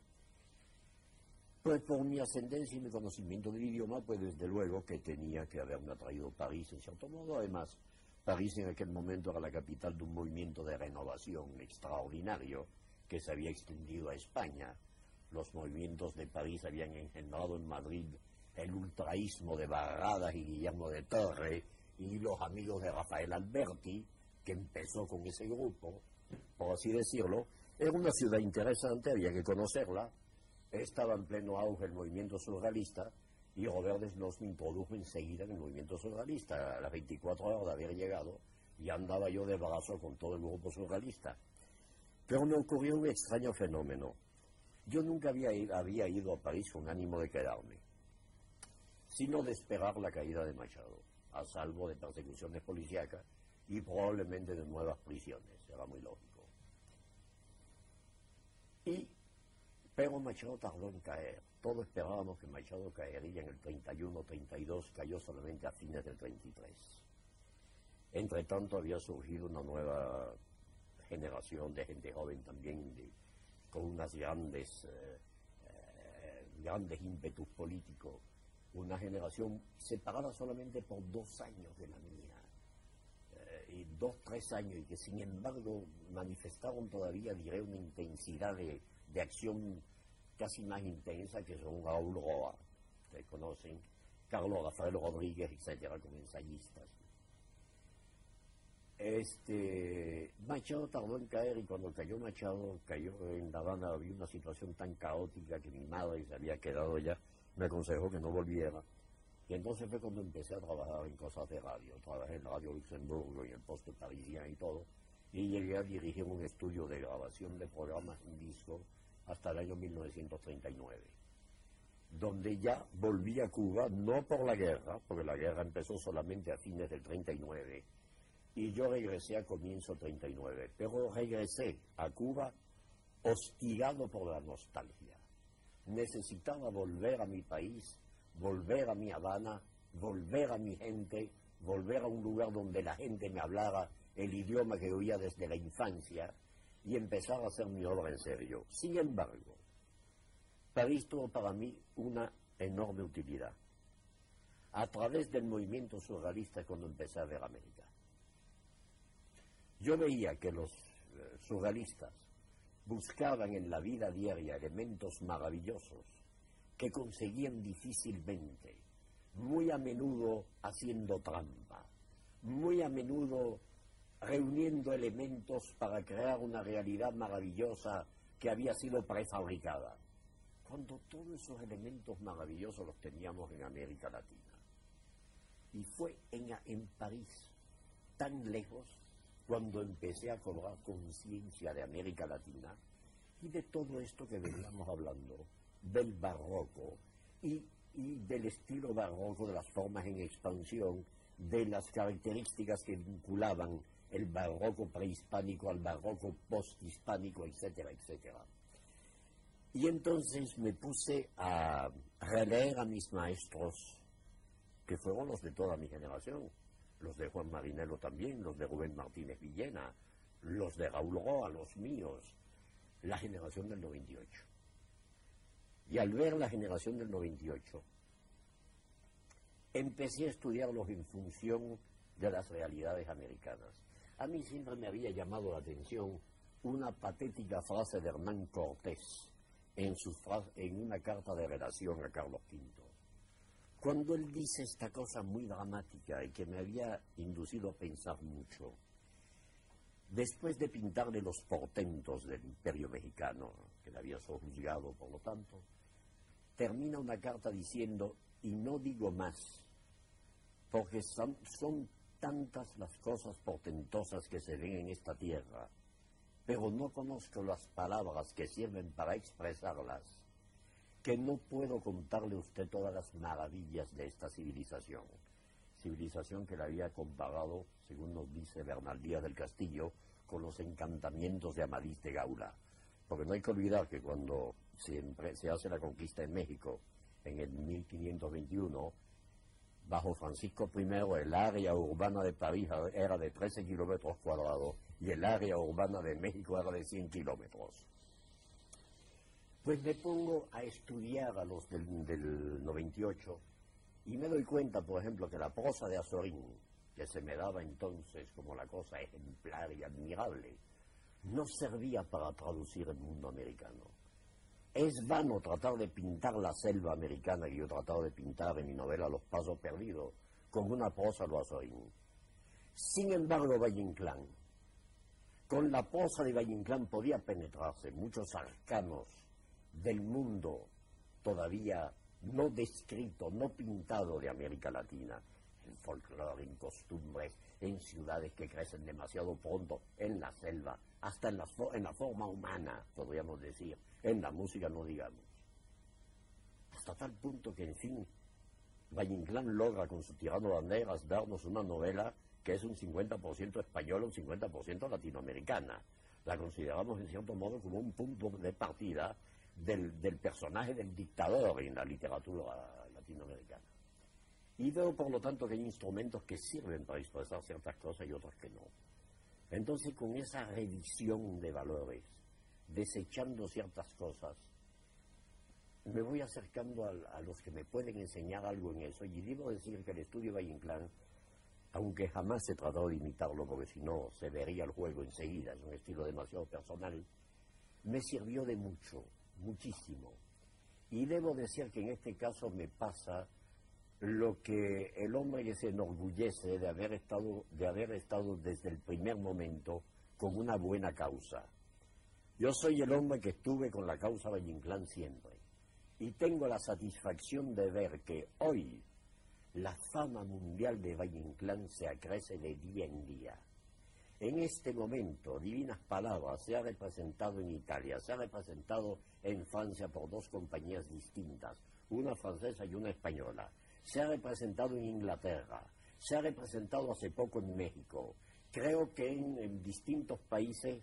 Pues por mi ascendencia y mi conocimiento del idioma, pues desde luego que tenía que haberme atraído París en cierto modo. Además, París en aquel momento era la capital de un movimiento de renovación extraordinario que se había extendido a España. Los movimientos de París habían engendrado en Madrid el ultraísmo de Barradas y Guillermo de Torre y los amigos de Rafael Alberti, que empezó con ese grupo, por así decirlo. Era una ciudad interesante, había que conocerla. Estaba en pleno auge el movimiento surrealista y Robert Desnos me introdujo enseguida en el movimiento surrealista. A las 24 horas de haber llegado, ya andaba yo de brazo con todo el grupo surrealista. Pero me ocurrió un extraño fenómeno. Yo nunca había ido a París con ánimo de quedarme, sino de esperar la caída de Machado, a salvo de persecuciones policíacas y probablemente de nuevas prisiones, era muy lógico. Pero Machado tardó en caer. Todos esperábamos que Machado caería en el 31, 32, cayó solamente a fines del 33. Entre tanto había surgido una nueva generación de gente joven también, con unas grandes ímpetus políticos, una generación separada solamente por 2 años de la mía, y 2, 3 años, y que sin embargo manifestaron todavía, diré, una intensidad de acción casi más intensa, que son Raúl Roa, que conocen, Carlos Rafael Rodríguez, etcétera, como ensayistas. Machado tardó en caer, y cuando cayó Machado, cayó en La Habana, había una situación tan caótica que mi madre se había quedado ya, me aconsejó que no volviera. Y entonces fue cuando empecé a trabajar en cosas de radio. Trabajé en Radio Luxemburgo y en Poste Parisien y todo, y llegué a dirigir un estudio de grabación de programas en disco hasta el año 1939, donde ya volví a Cuba, no por la guerra, porque la guerra empezó solamente a fines del 39, y yo regresé a comienzo del 39, pero regresé a Cuba hostigado por la nostalgia. Necesitaba volver a mi país, volver a mi Habana, volver a mi gente, volver a un lugar donde la gente me hablara el idioma que oía desde la infancia, y empezar a hacer mi obra en serio. Sin embargo, París tuvo para mí una enorme utilidad. A través del movimiento surrealista, cuando empecé a ver América, yo veía que los surrealistas buscaban en la vida diaria elementos maravillosos que conseguían difícilmente, muy a menudo haciendo trampa, muy a menudo reuniendo elementos para crear una realidad maravillosa que había sido prefabricada, cuando todos esos elementos maravillosos los teníamos en América Latina. Y fue en París, tan lejos, cuando empecé a cobrar conciencia de América Latina y de todo esto que veníamos hablando, del barroco y del estilo barroco, de las formas en expansión, de las características que vinculaban el barroco prehispánico al barroco posthispánico, etcétera, etcétera. Y entonces me puse a releer a mis maestros, que fueron los de toda mi generación, los de Juan Marinello también, los de Rubén Martínez Villena, los de Raúl Roa, los míos, la generación del 98. Y al ver la generación del 98, empecé a estudiarlos en función de las realidades americanas. A mí siempre me había llamado la atención una patética frase de Hernán Cortés en una carta de relación a Carlos V. Cuando él dice esta cosa muy dramática y que me había inducido a pensar mucho, después de pintarle los portentos del Imperio Mexicano, que le había sojuzgado por lo tanto, termina una carta diciendo, y no digo más, porque son tantas las cosas portentosas que se ven en esta tierra, pero no conozco las palabras que sirven para expresarlas, que no puedo contarle a usted todas las maravillas de esta civilización que le había comparado, según nos dice Bernal Díaz del Castillo, con los encantamientos de Amadís de Gaula. Porque no hay que olvidar que cuando se hace la conquista en México, en el 1521, bajo Francisco I, el área urbana de París era de 13 kilómetros cuadrados y el área urbana de México era de 100 kilómetros. Pues me pongo a estudiar a los del 98 y me doy cuenta, por ejemplo, que la prosa de Azorín, que se me daba entonces como la cosa ejemplar y admirable, no servía para traducir el mundo americano. Es vano tratar de pintar la selva americana que yo he tratado de pintar en mi novela Los Pasos Perdidos con una prosa a lo Azorín. Sin embargo, Valle Inclán, con la prosa de Valle Inclán podía penetrarse muchos arcanos del mundo todavía no descrito, no pintado de América Latina, en folclore, en costumbres, en ciudades que crecen demasiado pronto, en la selva, hasta en la forma humana, podríamos decir, en la música no digamos. Hasta tal punto que, en fin, Valle Inclán logra con su Tirano de Banderas darnos una novela que es un 50% española, un 50% latinoamericana. La consideramos en cierto modo como un punto de partida del personaje del dictador en la literatura latinoamericana. Y veo, por lo tanto, que hay instrumentos que sirven para expresar ciertas cosas y otros que no. Entonces, con esa revisión de valores, desechando ciertas cosas, me voy acercando a los que me pueden enseñar algo en eso. Y debo decir que el estudio de Valle Inclán, aunque jamás he tratado de imitarlo, porque si no se vería el juego enseguida, es un estilo demasiado personal, me sirvió de mucho, muchísimo. Y debo decir que en este caso me pasa lo que el hombre que se enorgullece de haber estado desde el primer momento con una buena causa. Yo soy el hombre que estuve con la causa Valle Inclán siempre, y tengo la satisfacción de ver que hoy la fama mundial de Valle Inclán se acrece de día en día. En este momento, Divinas Palabras se ha representado en Italia, se ha representado en Francia por dos compañías distintas, una francesa y una española. Se ha representado en Inglaterra, se ha representado hace poco en México, creo que en distintos países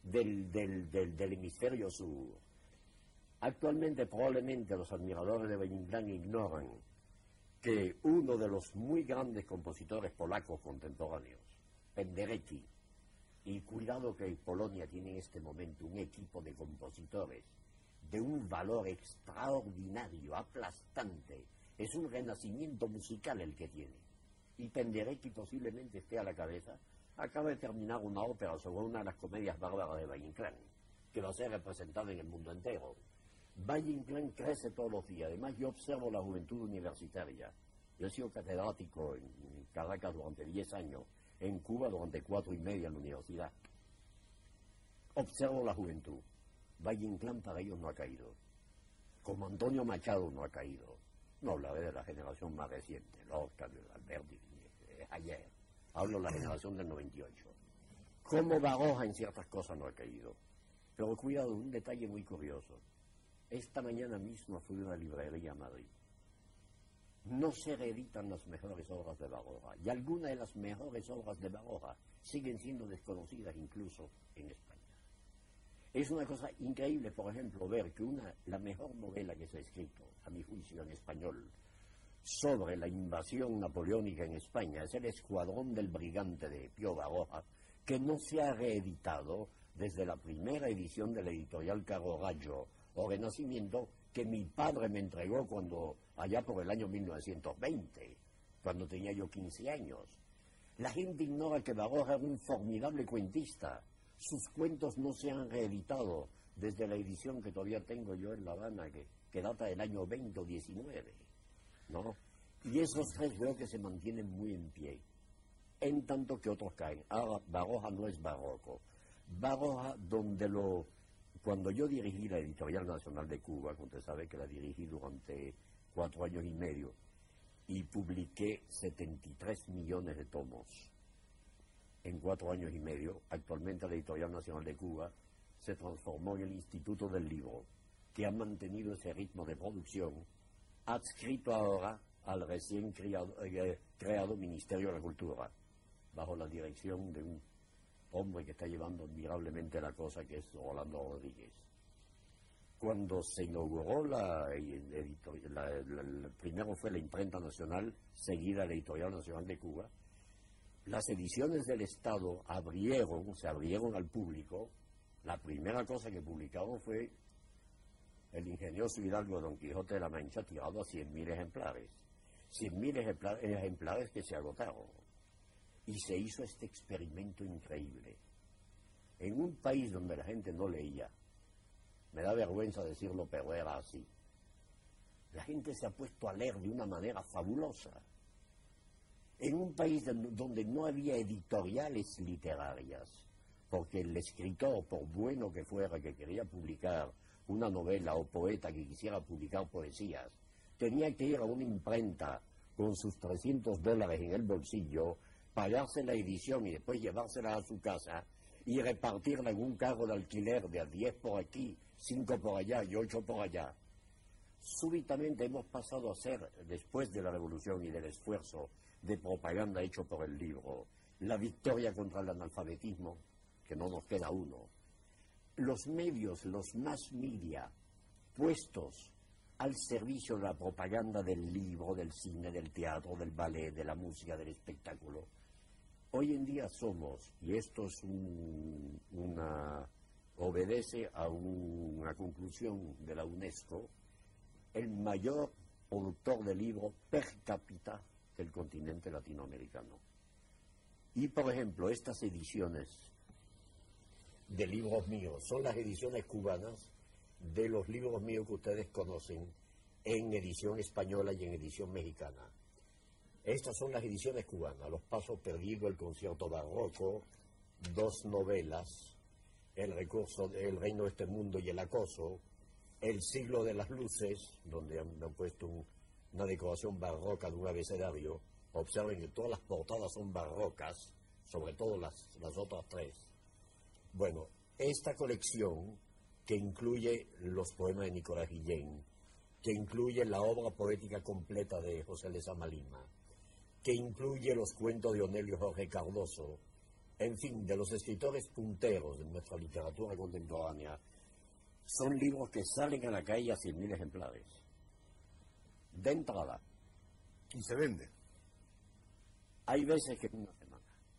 del hemisferio sur. Actualmente, probablemente, los admiradores de Valle Inclán ignoran que uno de los muy grandes compositores polacos contemporáneos, Penderecki, y cuidado que Polonia tiene en este momento un equipo de compositores de un valor extraordinario, aplastante. Es un renacimiento musical el que tiene. Y Penderecki posiblemente esté a la cabeza. Acaba de terminar una ópera sobre una de las comedias bárbaras de Valle Inclán, que va a ser representada en el mundo entero. Valle Inclán crece todos los días. Además, yo observo la juventud universitaria. Yo he sido catedrático en Caracas durante 10 años, en Cuba durante 4 y medio en la universidad. Observo la juventud. Valle Inclán para ellos no ha caído. Como Antonio Machado no ha caído. No hablaré de la generación más reciente, Lorca, Alberti, ayer. Hablo de la generación del 98. Como Baroja en ciertas cosas no ha caído. Pero cuidado, un detalle muy curioso. Esta mañana mismo fui a una librería a Madrid. No se reeditan las mejores obras de Baroja. Y algunas de las mejores obras de Baroja siguen siendo desconocidas incluso en España. Es una cosa increíble, por ejemplo, ver que la mejor novela que se ha escrito, a mi juicio en español, sobre la invasión napoleónica en España, es El Escuadrón del Brigante de Pío Baroja, que no se ha reeditado desde la primera edición de la editorial Carollo o Renacimiento que mi padre me entregó allá por el año 1920, cuando tenía yo 15 años. La gente ignora que Baroja era un formidable cuentista. Sus cuentos no se han reeditado desde la edición que todavía tengo yo en La Habana, que data del año 20 o 19, ¿no? Y esos tres veo que se mantienen muy en pie, en tanto que otros caen. Ahora, Baroja no es barroco. Baroja, cuando yo dirigí la Editorial Nacional de Cuba, usted sabe que la dirigí durante 4 años y medio, y publiqué 73 millones de tomos en 4 años y medio. Actualmente la Editorial Nacional de Cuba se transformó en el Instituto del Libro, que ha mantenido ese ritmo de producción, adscrito ahora al recién creado Ministerio de la Cultura, bajo la dirección de un hombre que está llevando admirablemente la cosa, que es Rolando Rodríguez. Cuando se inauguró primero fue la Imprenta Nacional, seguida la Editorial Nacional de Cuba, las ediciones del Estado se abrieron al público. La primera cosa que publicaron fue el ingenioso hidalgo Don Quijote de la Mancha, tirado a 100.000 ejemplares. 100.000 ejemplares que se agotaron. Y se hizo este experimento increíble. En un país donde la gente no leía, me da vergüenza decirlo, pero era así, la gente se ha puesto a leer de una manera fabulosa. En un país donde no había editoriales literarias, porque el escritor, por bueno que fuera, que quería publicar una novela, o poeta que quisiera publicar poesías, tenía que ir a una imprenta con sus $300 en el bolsillo, pagarse la edición y después llevársela a su casa y repartirla en un carro de alquiler de a 10 por aquí, 5 por allá y 8 por allá. Súbitamente hemos pasado a ser, después de la revolución y del esfuerzo de propaganda hecho por el libro, la victoria contra el analfabetismo, que no nos queda uno. Los medios, los mass media, puestos al servicio de la propaganda del libro, del cine, del teatro, del ballet, de la música, del espectáculo. Hoy en día somos, y esto es obedece a una conclusión de la UNESCO, el mayor productor de libros per cápita del continente latinoamericano. Y, por ejemplo, estas ediciones de libros míos son las ediciones cubanas de los libros míos que ustedes conocen en edición española y en edición mexicana. Estas son las ediciones cubanas: Los Pasos Perdidos, El Concierto Barroco, 2 novelas, El Reino de este Mundo y El Acoso, El Siglo de las Luces, donde han puesto una decoración barroca de un abecedario. Observen que todas las portadas son barrocas, sobre todo las otras 3. Bueno, esta colección, que incluye los poemas de Nicolás Guillén, que incluye la obra poética completa de José Lezama Lima, que incluye los cuentos de Onelio Jorge Cardoso, en fin, de los escritores punteros de nuestra literatura contemporánea, son libros que salen a la calle a 100.000 ejemplares. De entrada. Y se vende. Hay veces que en una semana.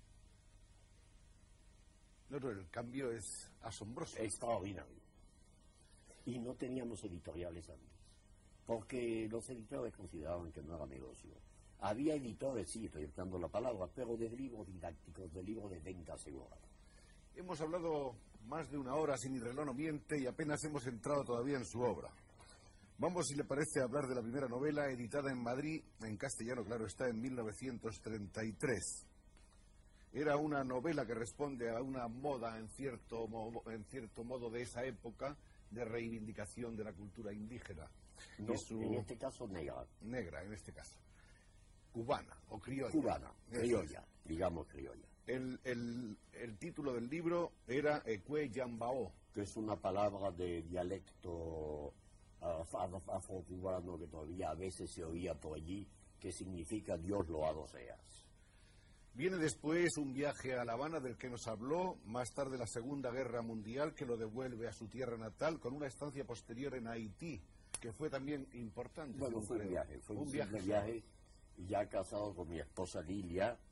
No, pero el cambio es asombroso. Extraordinario. Y no teníamos editoriales antes, porque los editores consideraban que no era negocio. Había editores, sí, estoy usando la palabra, pero de libros didácticos, de libros de venta asegurada. Hemos hablado más de 1 hora, sin mi reloj no miente, y apenas hemos entrado todavía en su obra. Vamos, si le parece, a hablar de la primera novela, editada en Madrid, en castellano, claro está, en 1933. Era una novela que responde a una moda, en cierto modo, de esa época, de reivindicación de la cultura indígena. No, en este caso negra. Negra, en este caso. Cubana o criolla. Cubana, criolla, digamos criolla. El título del libro era Ecue Yambao, que es una palabra de dialecto afrocubano que todavía a veces se oía por allí, que significa Dios loado seas. Viene después un viaje a La Habana del que nos habló, más tarde la Segunda Guerra Mundial, que lo devuelve a su tierra natal, con una estancia posterior en Haití, que fue también importante. Bueno, fue un viaje, fue un simple viaje, ya casado con mi esposa Lilia,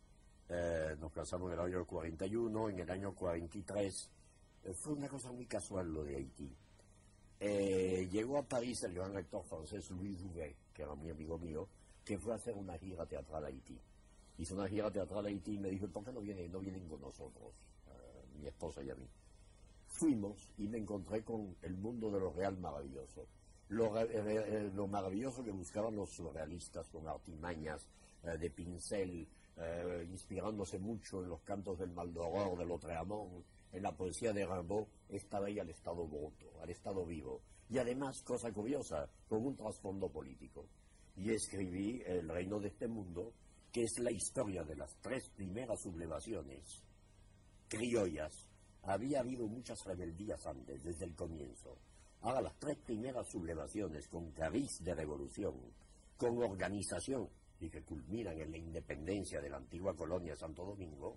nos casamos en el año 41, en el año 43, fue una cosa muy casual lo de Haití. Llegó a París el gran actor francés Louis Jouvet, que era muy amigo mío, que fue a hacer una gira teatral a Haití. Hizo una gira teatral a Haití y me dijo, ¿por qué no vienen con nosotros, mi esposa y a mí? Fuimos y me encontré con el mundo de lo real maravilloso. Lo maravilloso que buscaban los surrealistas con artimañas de pincel, inspirándose mucho en los cantos del Maldoror, de Lautréamont, en la poesía de Rimbaud, estaba ahí al estado bruto, al estado vivo. Y además, cosa curiosa, con un trasfondo político. Y escribí El reino de este mundo, que es la historia de las 3 primeras sublevaciones criollas. Había habido muchas rebeldías antes, desde el comienzo. Ahora, las 3 primeras sublevaciones con cariz de revolución, con organización, y que culminan en la independencia de la antigua colonia de Santo Domingo,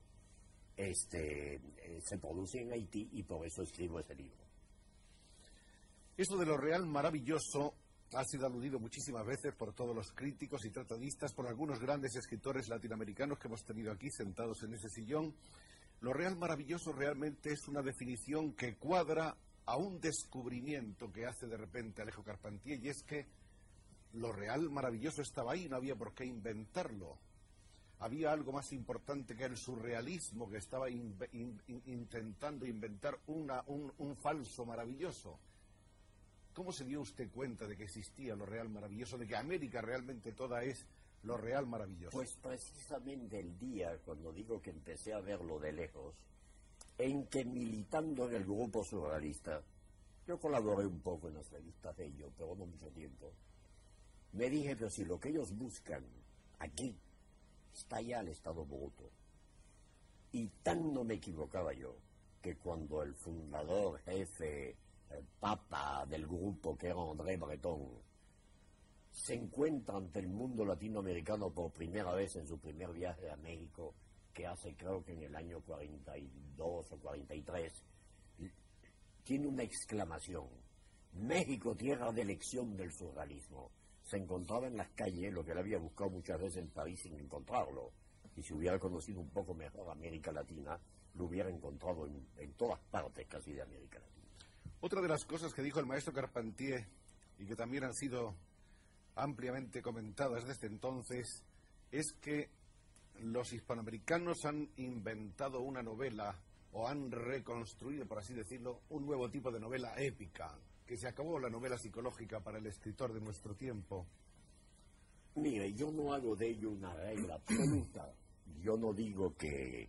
se produce en Haití, y por eso escribo ese libro. Esto de lo real maravilloso ha sido aludido muchísimas veces por todos los críticos y tratadistas, por algunos grandes escritores latinoamericanos que hemos tenido aquí sentados en ese sillón. Lo real maravilloso realmente es una definición que cuadra a un descubrimiento que hace de repente Alejo Carpentier, y es que lo real maravilloso estaba ahí, no había por qué inventarlo. Había algo más importante que el surrealismo, que estaba intentando inventar un falso maravilloso. ¿Cómo se dio usted cuenta de que existía lo real maravilloso, de que América realmente toda es lo real maravilloso? Pues precisamente el día, cuando digo que empecé a verlo de lejos, en que militando en el grupo surrealista, yo colaboré un poco en las revistas de ellos, pero no mucho tiempo, me dije, pero si lo que ellos buscan aquí está ya al estado bruto. Y tan no me equivocaba yo, que cuando el fundador, jefe, el papa del grupo, que era André Breton, se encuentra ante el mundo latinoamericano por primera vez en su primer viaje a México, que hace creo que en el año 42 o 43, tiene una exclamación: México, tierra de elección del surrealismo. Se encontraba en las calles lo que él había buscado muchas veces en París sin encontrarlo, y si hubiera conocido un poco mejor América Latina, lo hubiera encontrado en todas partes casi de América Latina. Otra de las cosas que dijo el maestro Carpentier, y que también han sido ampliamente comentadas desde entonces, es que los hispanoamericanos han inventado una novela, o han reconstruido, por así decirlo, un nuevo tipo de novela épica, que se acabó la novela psicológica para el escritor de nuestro tiempo. Mire, yo no hago de ello una regla absoluta. Yo no digo que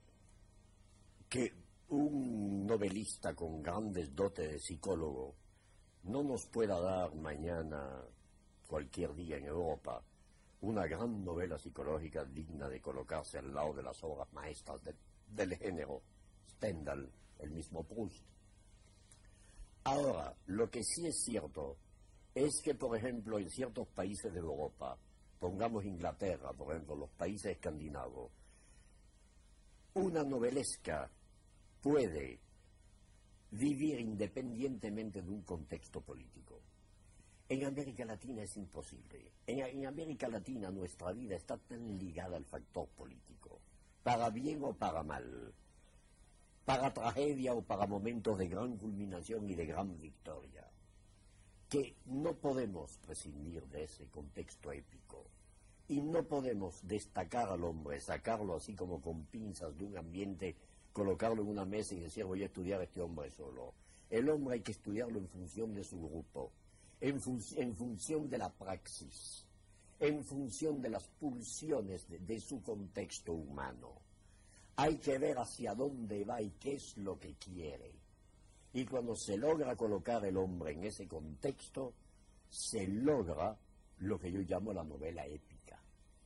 un novelista con grandes dotes de psicólogo no nos pueda dar mañana, cualquier día en Europa, una gran novela psicológica digna de colocarse al lado de las obras maestras del género, Stendhal, el mismo Proust. Ahora, lo que sí es cierto es que, por ejemplo, en ciertos países de Europa, pongamos Inglaterra, por ejemplo, los países escandinavos, una novelesca puede vivir independientemente de un contexto político. En América Latina es imposible. En América Latina nuestra vida está tan ligada al factor político, para bien o para mal, para tragedia o para momentos de gran culminación y de gran victoria, que no podemos prescindir de ese contexto épico, y no podemos destacar al hombre, sacarlo así como con pinzas de un ambiente, colocarlo en una mesa y decir voy a estudiar a este hombre solo. El hombre hay que estudiarlo en función de su grupo, en función de la praxis, en función de las pulsiones de su contexto humano. Hay que ver hacia dónde va y qué es lo que quiere. Y cuando se logra colocar el hombre en ese contexto, se logra lo que yo llamo la novela épica.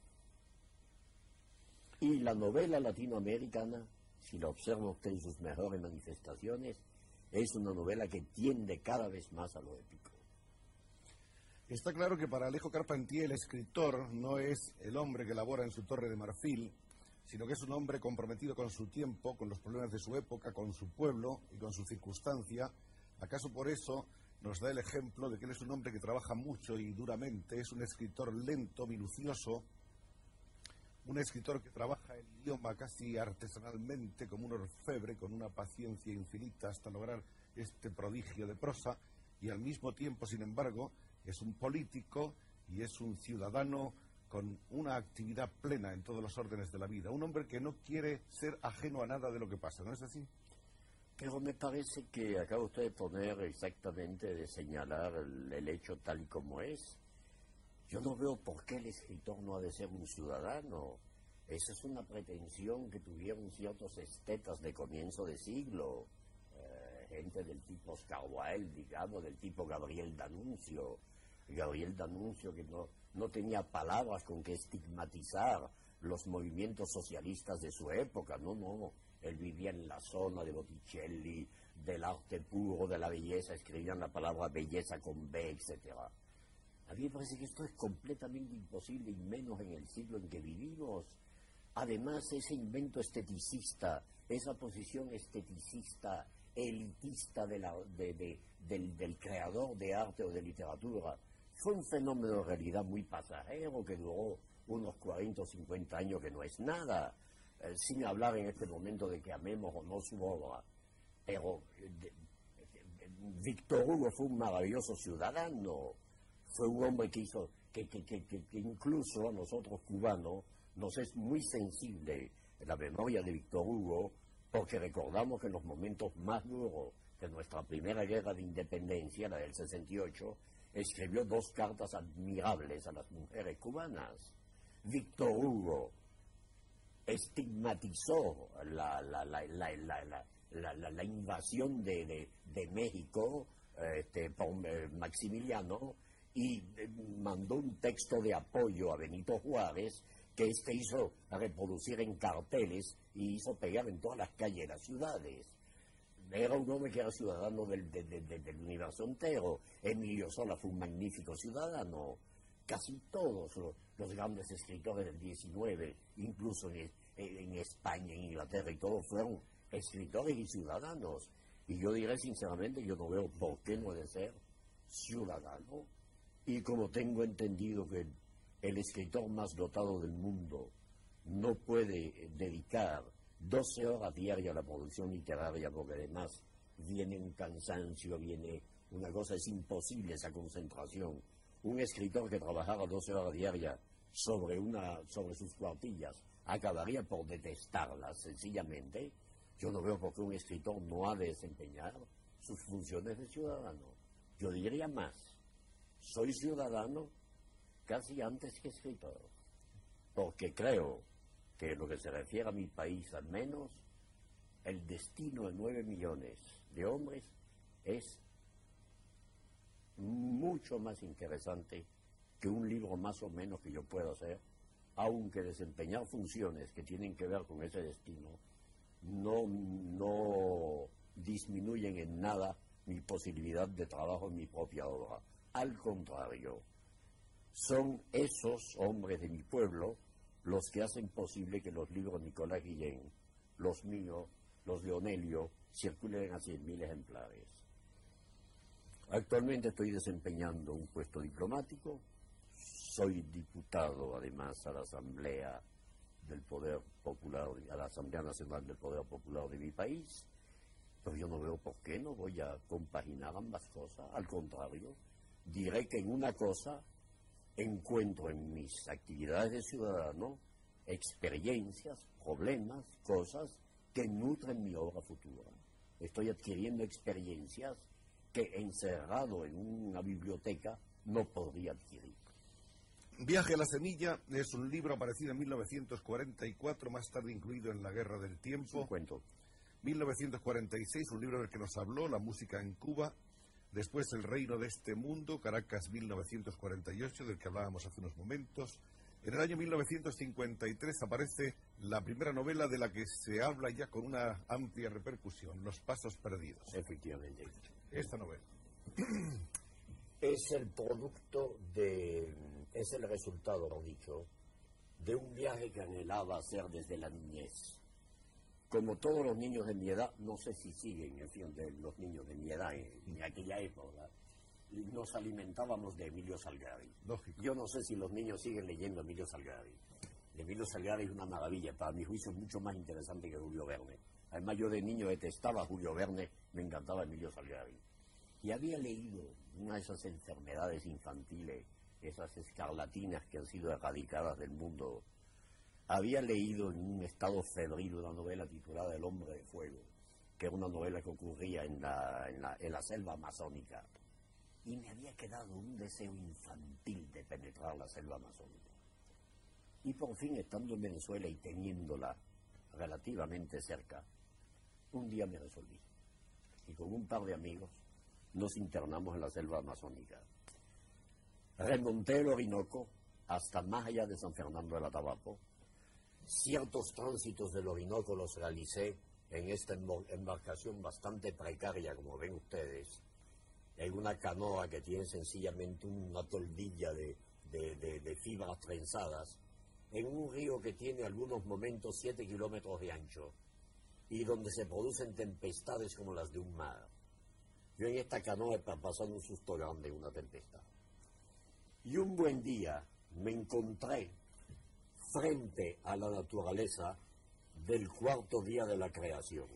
Y la novela latinoamericana, si la observa usted en sus mejores manifestaciones, es una novela que tiende cada vez más a lo épico. Está claro que para Alejo Carpentier el escritor no es el hombre que labora en su torre de marfil, sino que es un hombre comprometido con su tiempo, con los problemas de su época, con su pueblo y con su circunstancia. ¿Acaso por eso nos da el ejemplo de que él es un hombre que trabaja mucho y duramente, es un escritor lento, minucioso, un escritor que trabaja el idioma casi artesanalmente, como un orfebre, con una paciencia infinita hasta lograr este prodigio de prosa, y al mismo tiempo, sin embargo, es un político y es un ciudadano con una actividad plena en todos los órdenes de la vida, un hombre que no quiere ser ajeno a nada de lo que pasa, ¿no es así? Pero me parece que acaba usted de poner exactamente, de señalar el hecho tal y como es. Yo no veo por qué el escritor no ha de ser un ciudadano. Esa es una pretensión que tuvieron ciertos estetas de comienzo de siglo, gente del tipo Oscar Wilde, digamos, del tipo Gabriel D'Annunzio. Gabriel D'Annunzio que no tenía palabras con que estigmatizar los movimientos socialistas de su época, no. Él vivía en la zona de Botticelli, del arte puro, de la belleza, escribían la palabra belleza con B, etcétera. A mí me parece que esto es completamente imposible, y menos en el siglo en que vivimos. Además, ese invento esteticista, esa posición esteticista, elitista del creador de arte o de literatura, fue un fenómeno en realidad muy pasajero que duró unos 40 o 50 años, que no es nada, sin hablar en este momento de que amemos o no su obra. Pero Víctor Hugo fue un maravilloso ciudadano. Fue un hombre que hizo, que incluso a nosotros cubanos nos es muy sensible la memoria de Víctor Hugo, porque recordamos que en los momentos más duros de nuestra primera guerra de independencia, la del 68, escribió 2 cartas admirables a las mujeres cubanas. Víctor Hugo estigmatizó la invasión de México por Maximiliano, y mandó un texto de apoyo a Benito Juárez, que hizo reproducir en carteles y hizo pegar en todas las calles de las ciudades. Era un hombre que era ciudadano del universo entero. Emilio Zola fue un magnífico ciudadano. Casi todos los grandes escritores del 19, incluso en España, en Inglaterra y todo, fueron escritores y ciudadanos. Y yo diré sinceramente, yo no veo por qué no debe ser ciudadano. Y como tengo entendido que el escritor más dotado del mundo no puede dedicar 12 horas diarias a la producción literaria, porque además viene un cansancio, viene una cosa, es imposible esa concentración. Un escritor que trabajara 12 horas diarias sobre sus cuartillas acabaría por detestarlas, sencillamente. Yo no veo por qué un escritor no ha de desempeñar sus funciones de ciudadano. Yo diría más, soy ciudadano casi antes que escritor, porque creo que en lo que se refiere a mi país, al menos, el destino de 9 millones de hombres es mucho más interesante que un libro más o menos que yo pueda hacer, aunque desempeñar funciones que tienen que ver con ese destino no disminuyen en nada mi posibilidad de trabajo en mi propia obra. Al contrario, son esos hombres de mi pueblo los que hacen posible que los libros de Nicolás Guillén, los míos, los de Onelio, circulen a 100.000 ejemplares. Actualmente estoy desempeñando un puesto diplomático, soy diputado además a la Asamblea del Poder Popular, a la Asamblea Nacional del Poder Popular de mi país, pero yo no veo por qué no voy a compaginar ambas cosas. Al contrario, diré que en una cosa encuentro en mis actividades de ciudadano experiencias, problemas, cosas que nutren mi obra futura. Estoy adquiriendo experiencias que encerrado en una biblioteca no podría adquirir. Viaje a la Semilla es un libro aparecido en 1944, más tarde incluido en La Guerra del Tiempo. Un cuento. 1946, un libro del que nos habló, La música en Cuba. Después El reino de este mundo, Caracas 1948, del que hablábamos hace unos momentos. En el año 1953 aparece la primera novela de la que se habla ya con una amplia repercusión, Los pasos perdidos. Efectivamente. Esta novela es el producto es el resultado, lo dicho, de un viaje que anhelaba hacer desde la niñez. Como todos los niños de mi edad, no sé si siguen, en fin, de los niños de mi edad en aquella época, nos alimentábamos de Emilio Salgari. Lógico. Yo no sé si los niños siguen leyendo Emilio Salgari. Emilio Salgari es una maravilla, para mi juicio es mucho más interesante que Julio Verne. Además yo de niño detestaba a Julio Verne, me encantaba Emilio Salgari. Y había leído una de esas enfermedades infantiles, esas escarlatinas que han sido erradicadas del mundo. Había leído en un estado febril una novela titulada El hombre de fuego, que era una novela que ocurría en la selva amazónica. Y me había quedado un deseo infantil de penetrar la selva amazónica. Y por fin, estando en Venezuela y teniéndola relativamente cerca, un día me resolví. Y con un par de amigos nos internamos en la selva amazónica. Remonté el Orinoco hasta más allá de San Fernando del Atabapo. Ciertos tránsitos del Orinoco los realicé en esta embarcación bastante precaria, como ven ustedes, en una canoa que tiene sencillamente una toldilla de fibras trenzadas, en un río que tiene algunos momentos 7 kilómetros de ancho y donde se producen tempestades como las de un mar. Yo en esta canoa he pasado un susto grande en una tempestad. Y un buen día me encontré frente a la naturaleza del cuarto día de la creación.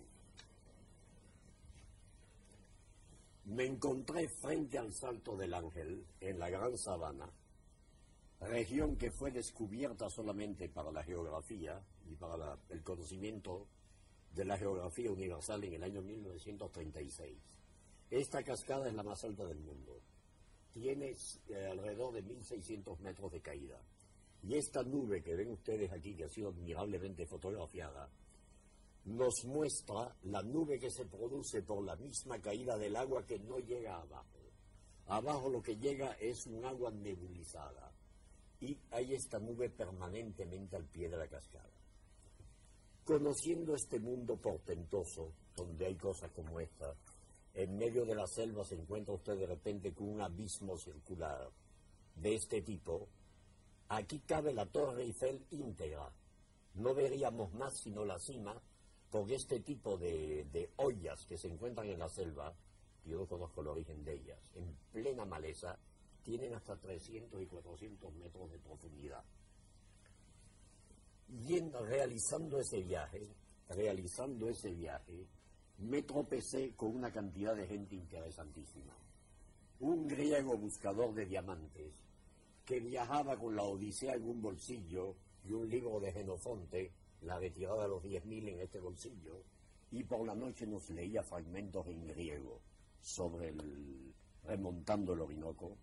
Me encontré frente al Salto del Ángel, en la Gran Sabana, región que fue descubierta solamente para la geografía y para el conocimiento de la geografía universal en el año 1936. Esta cascada es la más alta del mundo. Tiene alrededor de 1.600 metros de caída. Y esta nube que ven ustedes aquí, que ha sido admirablemente fotografiada, nos muestra la nube que se produce por la misma caída del agua que no llega abajo. Abajo lo que llega es un agua nebulizada. Y hay esta nube permanentemente al pie de la cascada. Conociendo este mundo portentoso, donde hay cosas como esta, en medio de la selva se encuentra usted de repente con un abismo circular de este tipo. Aquí cabe la Torre Eiffel íntegra. No veríamos más sino la cima, porque este tipo de ollas que se encuentran en la selva, yo no conozco el origen de ellas, en plena maleza, tienen hasta 300 y 400 metros de profundidad. Y realizando ese viaje, me tropecé con una cantidad de gente interesantísima. Un griego buscador de diamantes que viajaba con la Odisea en un bolsillo y un libro de Jenofonte, La retirada de los 10.000 en este bolsillo, y por la noche nos leía fragmentos en griego sobre remontando el Orinoco.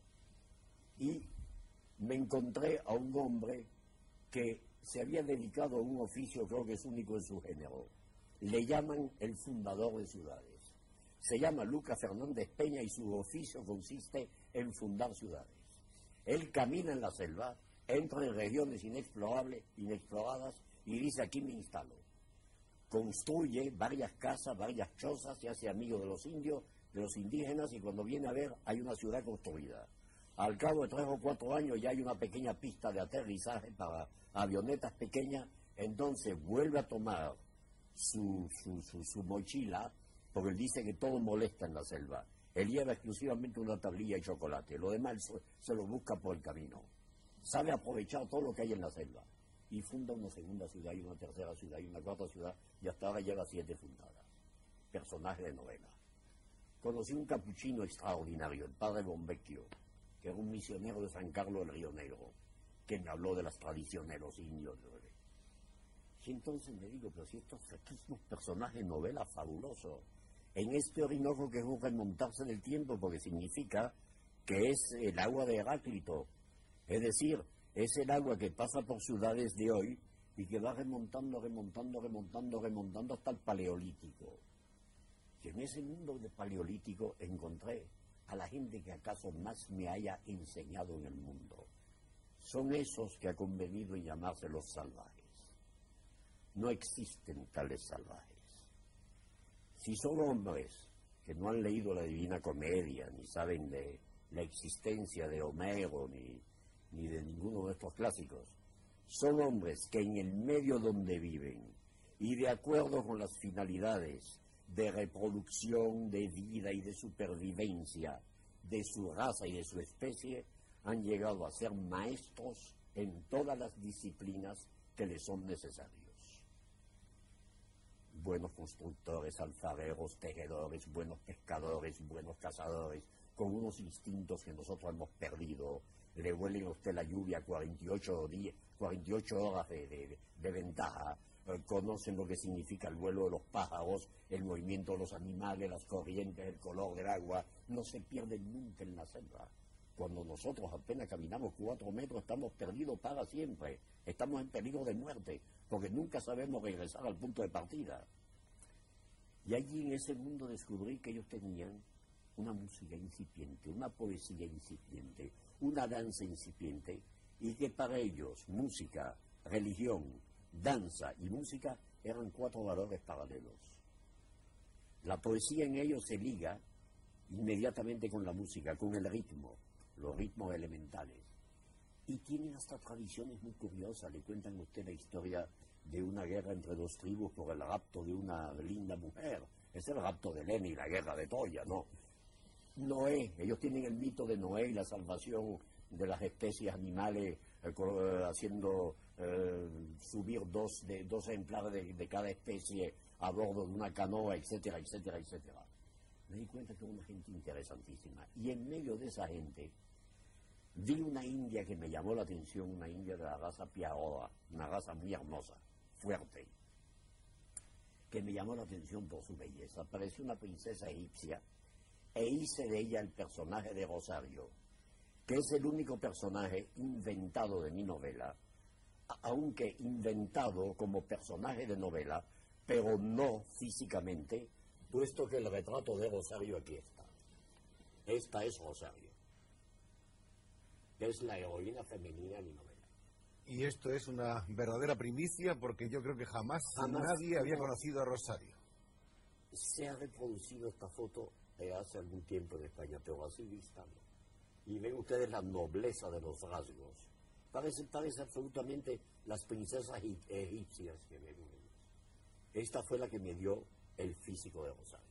Y me encontré a un hombre que se había dedicado a un oficio, creo que es único en su género. Le llaman el fundador de ciudades. Se llama Lucas Fernández Peña y su oficio consiste en fundar ciudades. Él camina en la selva, entra en regiones inexploradas y dice: aquí me instalo. Construye varias casas, varias chozas, se hace amigo de los indios, de los indígenas, y cuando viene a ver hay una ciudad construida. Al cabo de 3 o 4 años ya hay una pequeña pista de aterrizaje para avionetas pequeñas. Entonces vuelve a tomar su mochila, porque él dice que todo molesta en la selva. Él lleva exclusivamente una tablilla de chocolate, lo demás se lo busca por el camino. Sabe aprovechar todo lo que hay en la selva. Y funda una segunda ciudad, y una tercera ciudad, y una cuarta ciudad, y hasta ahora lleva 7 fundadas. Personaje de novela. Conocí un capuchino extraordinario, el padre Bombecchio, que era un misionero de San Carlos del Río Negro, que me habló de las tradiciones de los indios. Y entonces me digo, pero si estos aquí son personajes de novela fabulosos, en este Orinoco que es remontarse en el tiempo, porque significa que es el agua de Heráclito, es decir, es el agua que pasa por ciudades de hoy y que va remontando hasta el Paleolítico. Y en ese mundo de Paleolítico encontré a la gente que acaso más me haya enseñado en el mundo. Son esos que ha convenido en llamarse los salvajes. No existen tales salvajes. Si son hombres que no han leído la Divina Comedia, ni saben de la existencia de Homero, ni de ninguno de estos clásicos, son hombres que en el medio donde viven, y de acuerdo con las finalidades de reproducción, de vida y de supervivencia de su raza y de su especie, han llegado a ser maestros en todas las disciplinas que le son necesarios. Buenos constructores, alfareros, tejedores, buenos pescadores, buenos cazadores, con unos instintos que nosotros hemos perdido. Le huele a usted la lluvia 48 horas de ventaja. Conocen lo que significa el vuelo de los pájaros, el movimiento de los animales, las corrientes, el color del agua. No se pierden nunca en la selva. Cuando nosotros apenas caminamos 4 metros estamos perdidos para siempre. Estamos en peligro de muerte, porque nunca sabemos regresar al punto de partida. Y allí en ese mundo descubrí que ellos tenían una música incipiente, una poesía incipiente, una danza incipiente, y que para ellos música, religión, danza y música eran 4 valores paralelos. La poesía en ellos se liga inmediatamente con la música, con el ritmo, los ritmos elementales. Y tienen hasta tradiciones muy curiosas. Le cuentan a usted la historia de una guerra entre 2 tribus por el rapto de una linda mujer. Es el rapto de Leni, la guerra de Troya, ¿no? Noé, ellos tienen el mito de Noé y la salvación de las especies animales, haciendo subir dos ejemplares de cada especie a bordo de una canoa, etcétera, etcétera, etcétera. Me di cuenta que era una gente interesantísima. Y en medio de esa gente vi una india que me llamó la atención, una india de la raza Piaroa, una raza muy hermosa, fuerte, que me llamó la atención por su belleza. Parecía una princesa egipcia, e hice de ella el personaje de Rosario, que es el único personaje inventado de mi novela, aunque inventado como personaje de novela, pero no físicamente, puesto que el retrato de Rosario aquí está. Esta es Rosario, que es la heroína femenina de mi novela. Y esto es una verdadera primicia, porque yo creo que jamás nadie había conocido a Rosario. Se ha reproducido esta foto hace algún tiempo en España, pero así vista no. Y ven ustedes la nobleza de los rasgos. Parece absolutamente las princesas egipcias que ven ellos. Esta fue la que me dio el físico de Rosario.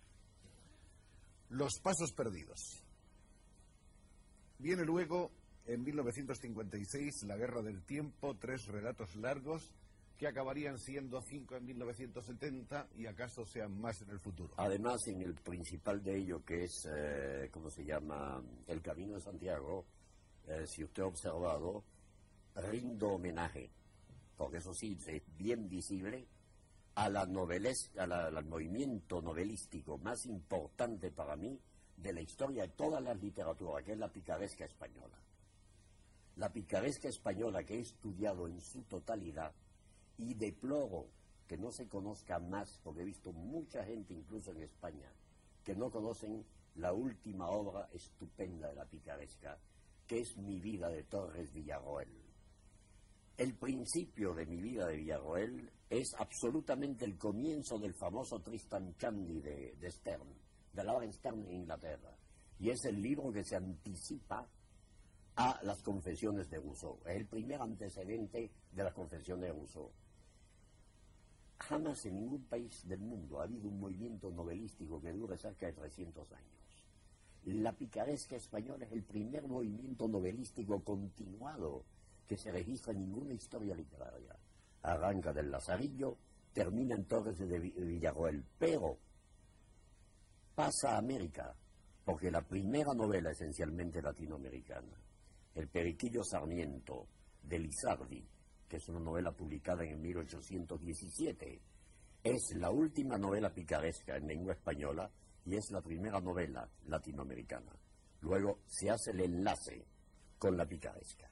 Los pasos perdidos. Viene luego, en 1956, La Guerra del Tiempo, 3 relatos largos, que acabarían siendo 5 en 1970 y acaso sean más en el futuro. Además, en el principal de ello, que es, ¿cómo se llama?, El Camino de Santiago, si usted ha observado, rindo homenaje, porque eso sí, es bien visible, a la al movimiento novelístico más importante para mí de la historia de todas las literaturas, que es la picaresca española. La picaresca española, que he estudiado en su totalidad, y deploro que no se conozca más, porque he visto mucha gente, incluso en España, que no conocen la última obra estupenda de la picaresca, que es Mi vida de Torres Villarroel. El principio de Mi vida de Villarroel es absolutamente el comienzo del famoso Tristan Shandy de Sterne, de Lawrence Sterne en Inglaterra, y es el libro que se anticipa a las Confesiones de Rousseau. Es el primer antecedente de las Confesiones de Rousseau. Jamás en ningún país del mundo ha habido un movimiento novelístico que dure cerca de 300 años. La picaresca española es el primer movimiento novelístico continuado que se registra en ninguna historia literaria. Arranca del Lazarillo, termina en Torres de Villarroel, pero pasa a América, porque la primera novela esencialmente latinoamericana, El Periquillo Sarmiento, de Lizardi, que es una novela publicada en 1817, es la última novela picaresca en lengua española y es la primera novela latinoamericana. Luego se hace el enlace con la picaresca.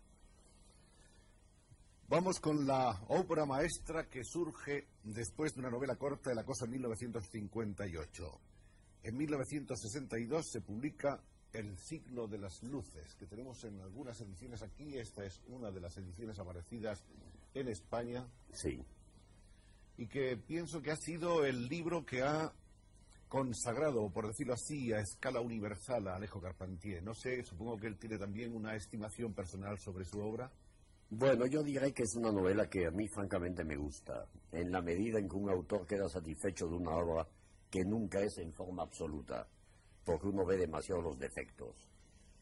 Vamos con la obra maestra que surge después de una novela corta de La Cosa en 1958. En 1962 se publica El Siglo de las Luces, que tenemos en algunas ediciones aquí. Esta es una de las ediciones aparecidas en España. Sí. Y que pienso que ha sido el libro que ha consagrado, por decirlo así, a escala universal a Alejo Carpentier. No sé, supongo que él tiene también una estimación personal sobre su obra. Bueno, yo diré que es una novela que a mí francamente me gusta, en la medida en que un autor queda satisfecho de una obra que nunca es en forma absoluta, porque uno ve demasiado los defectos.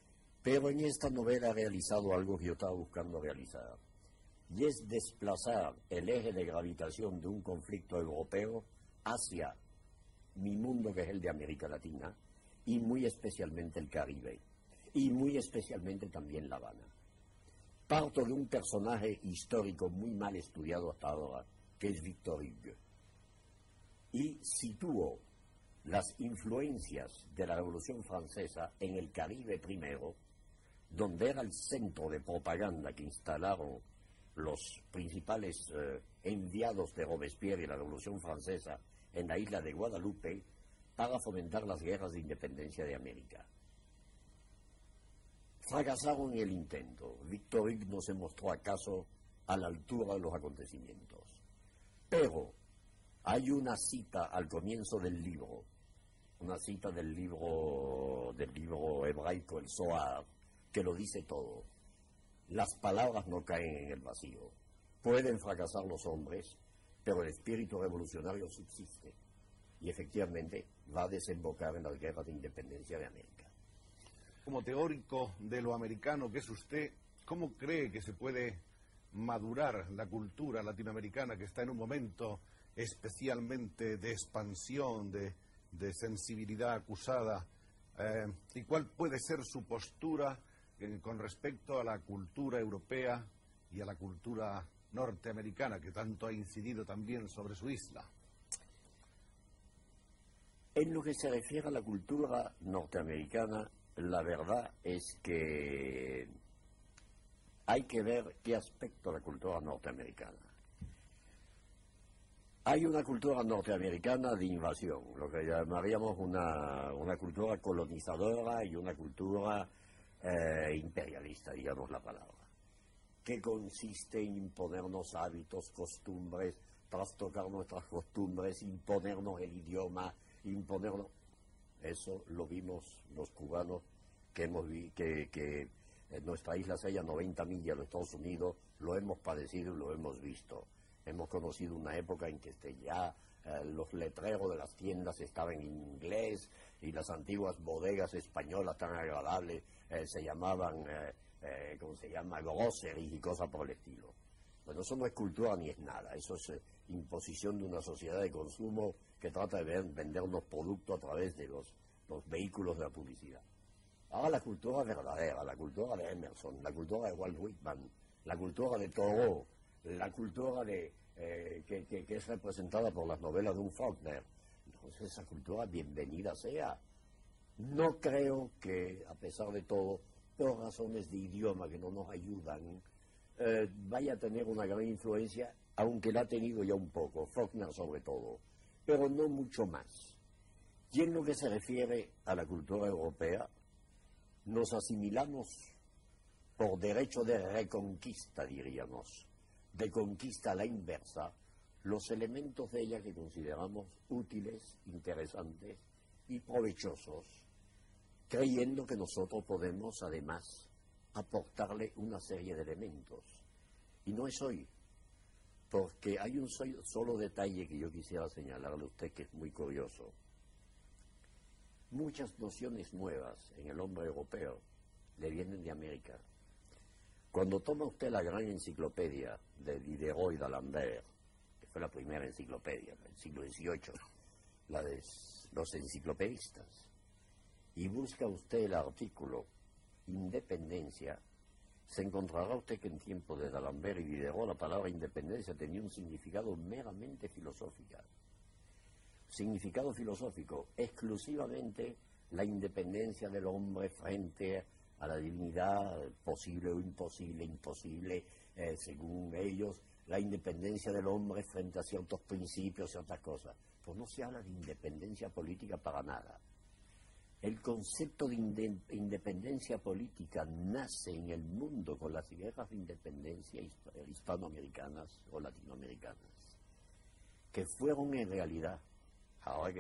Pero en esta novela he realizado algo que yo estaba buscando realizar, y es desplazar el eje de gravitación de un conflicto europeo hacia mi mundo, que es el de América Latina, y muy especialmente el Caribe, y muy especialmente también La Habana. Parto de un personaje histórico muy mal estudiado hasta ahora, que es Victor Hugo, y sitúo las influencias de la Revolución Francesa en el Caribe primero, donde era el centro de propaganda que instalaron los principales enviados de Robespierre y la Revolución Francesa en la isla de Guadalupe para fomentar las guerras de independencia de América. Fracasaron en el intento. Victor Hugo no se mostró acaso a la altura de los acontecimientos. Pero hay una cita al comienzo del libro, una cita del libro hebraico, el Zohar, que lo dice todo. Las palabras no caen en el vacío. Pueden fracasar los hombres, pero el espíritu revolucionario subsiste. Y efectivamente va a desembocar en las guerras de independencia de América. Como teórico de lo americano que es usted, ¿cómo cree que se puede madurar la cultura latinoamericana, que está en un momento especialmente de expansión, de sensibilidad acusada? ¿Y cuál puede ser su postura con respecto a la cultura europea y a la cultura norteamericana, que tanto ha incidido también sobre su isla? En lo que se refiere a la cultura norteamericana, la verdad es que hay que ver qué aspecto de la cultura norteamericana. Hay una cultura norteamericana de invasión, lo que llamaríamos una cultura colonizadora y una cultura imperialista, digamos la palabra, que consiste en imponernos hábitos, costumbres, trastocar nuestras costumbres, imponernos el idioma, imponernos... Eso lo vimos los cubanos que en nuestra isla se halla 90 millas de los Estados Unidos, lo hemos padecido y lo hemos visto. Hemos conocido una época en que ya los letreros de las tiendas estaban en inglés y las antiguas bodegas españolas tan agradables se llamaban, ¿cómo se llama?, groceries y cosas por el estilo. Bueno, eso no es cultura ni es nada, eso es imposición de una sociedad de consumo que trata de vender unos productos a través de los vehículos de la publicidad. Ahora la cultura verdadera, la cultura de Emerson, la cultura de Walt Whitman, la cultura de Thoreau, la cultura que es representada por las novelas de un Faulkner, entonces esa cultura bienvenida sea. No creo que, a pesar de todo, por razones de idioma que no nos ayudan, vaya a tener una gran influencia, aunque la ha tenido ya un poco, Faulkner sobre todo, pero no mucho más. Y en lo que se refiere a la cultura europea, nos asimilamos por derecho de reconquista, diríamos, de conquista a la inversa, los elementos de ella que consideramos útiles, interesantes y provechosos, creyendo que nosotros podemos, además, aportarle una serie de elementos. Y no es hoy, porque hay un solo detalle que yo quisiera señalarle a usted que es muy curioso. Muchas nociones nuevas en el hombre europeo le vienen de América. Cuando toma usted la gran enciclopedia de Diderot y d'Alembert, que fue la primera enciclopedia del siglo XVIII, la de los enciclopedistas, y busca usted el artículo independencia, se encontrará usted que en tiempo de d'Alembert y Diderot la palabra independencia tenía un significado meramente filosófico. Significado filosófico, exclusivamente la independencia del hombre frente a la divinidad, posible o imposible, según ellos, la independencia del hombre frente a ciertos principios, ciertas cosas. Pues no se habla de independencia política para nada. El concepto de independencia política nace en el mundo con las guerras de independencia hispanoamericanas o latinoamericanas, que fueron en realidad, ahora que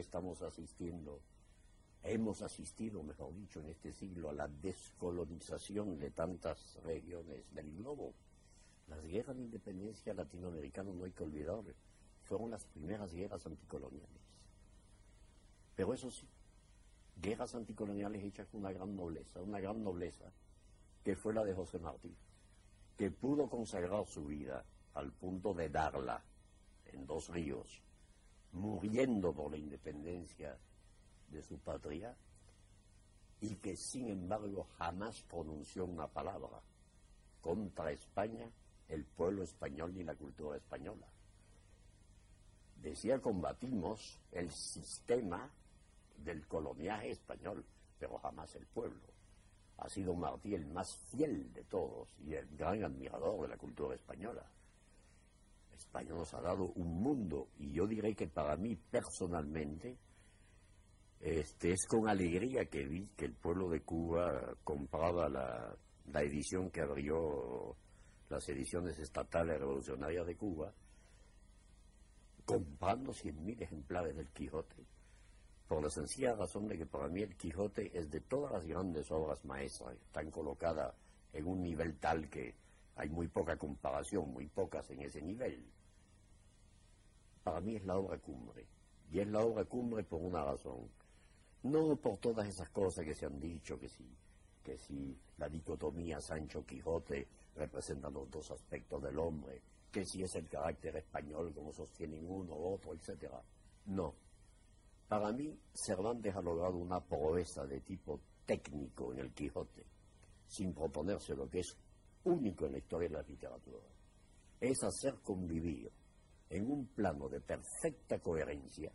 hemos asistido, mejor dicho, en este siglo a la descolonización de tantas regiones del globo. Las guerras de independencia latinoamericanas, no hay que olvidarlo, fueron las primeras guerras anticoloniales. Pero eso sí, guerras anticoloniales hechas con una gran nobleza que fue la de José Martí, que pudo consagrar su vida al punto de darla en 2 ríos, muriendo por la independencia de su patria, y que sin embargo jamás pronunció una palabra contra España, el pueblo español ni la cultura española. Decía: combatimos el sistema del coloniaje español, pero jamás el pueblo. Ha sido Martí el más fiel de todos y el gran admirador de la cultura española. España nos ha dado un mundo, y yo diré que para mí personalmente es con alegría que vi que el pueblo de Cuba compraba la edición que abrió las ediciones estatales revolucionarias de Cuba, comprando 100.000 ejemplares del Quijote, por la sencilla razón de que para mí el Quijote es de todas las grandes obras maestras, están colocadas en un nivel tal que hay muy poca comparación, muy pocas en ese nivel. Para mí es la obra cumbre, y es la obra cumbre por una razón, no por todas esas cosas que se han dicho, que si la dicotomía Sancho-Quijote representa los 2 aspectos del hombre, que si es el carácter español como sostienen uno u otro, etc. No. Para mí, Cervantes ha logrado una proeza de tipo técnico en el Quijote, sin proponerse lo que es único en la historia de la literatura. Es hacer convivir en un plano de perfecta coherencia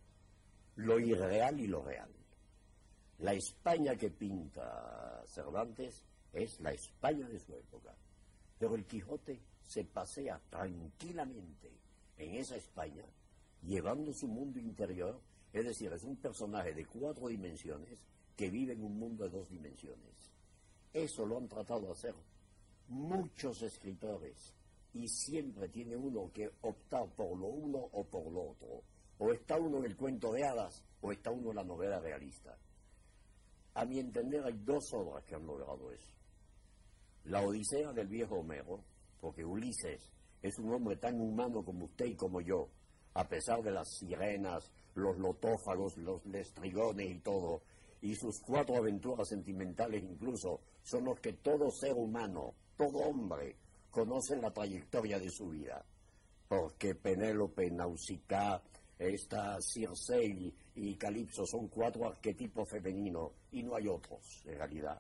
lo irreal y lo real. La España que pinta Cervantes es la España de su época, pero el Quijote se pasea tranquilamente en esa España, llevando su mundo interior, es decir, es un personaje de 4 dimensiones que vive en un mundo de 2 dimensiones. Eso lo han tratado de hacer muchos escritores, y siempre tiene uno que optar por lo uno o por lo otro. O está uno en el cuento de hadas, o está uno en la novela realista. A mi entender hay 2 obras que han logrado eso. La Odisea del viejo Homero, porque Ulises es un hombre tan humano como usted y como yo, a pesar de las sirenas, los lotófagos, los lestrigones y todo, y sus 4 aventuras sentimentales incluso, son los que todo ser humano, todo hombre, conoce la trayectoria de su vida. Porque Penélope, Nausicaa, Circe y Calipso son 4 arquetipos femeninos, y no hay otros, en realidad.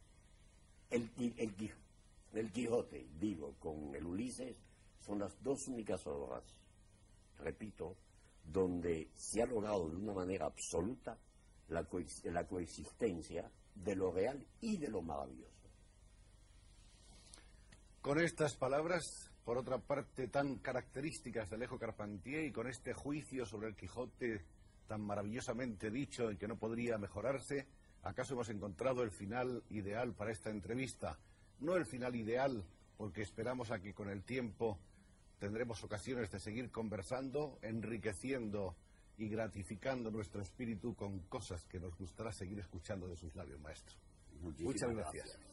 El Quijote, digo, con el Ulises, son las 2 únicas obras, repito, donde se ha logrado de una manera absoluta la coexistencia de lo real y de lo maravilloso. Con estas palabras, por otra parte, tan características de Alejo Carpentier, y con este juicio sobre el Quijote tan maravillosamente dicho y que no podría mejorarse, ¿acaso hemos encontrado el final ideal para esta entrevista? No el final ideal, porque esperamos a que con el tiempo tendremos ocasiones de seguir conversando, enriqueciendo y gratificando nuestro espíritu con cosas que nos gustará seguir escuchando de sus labios, maestro. Muchas gracias.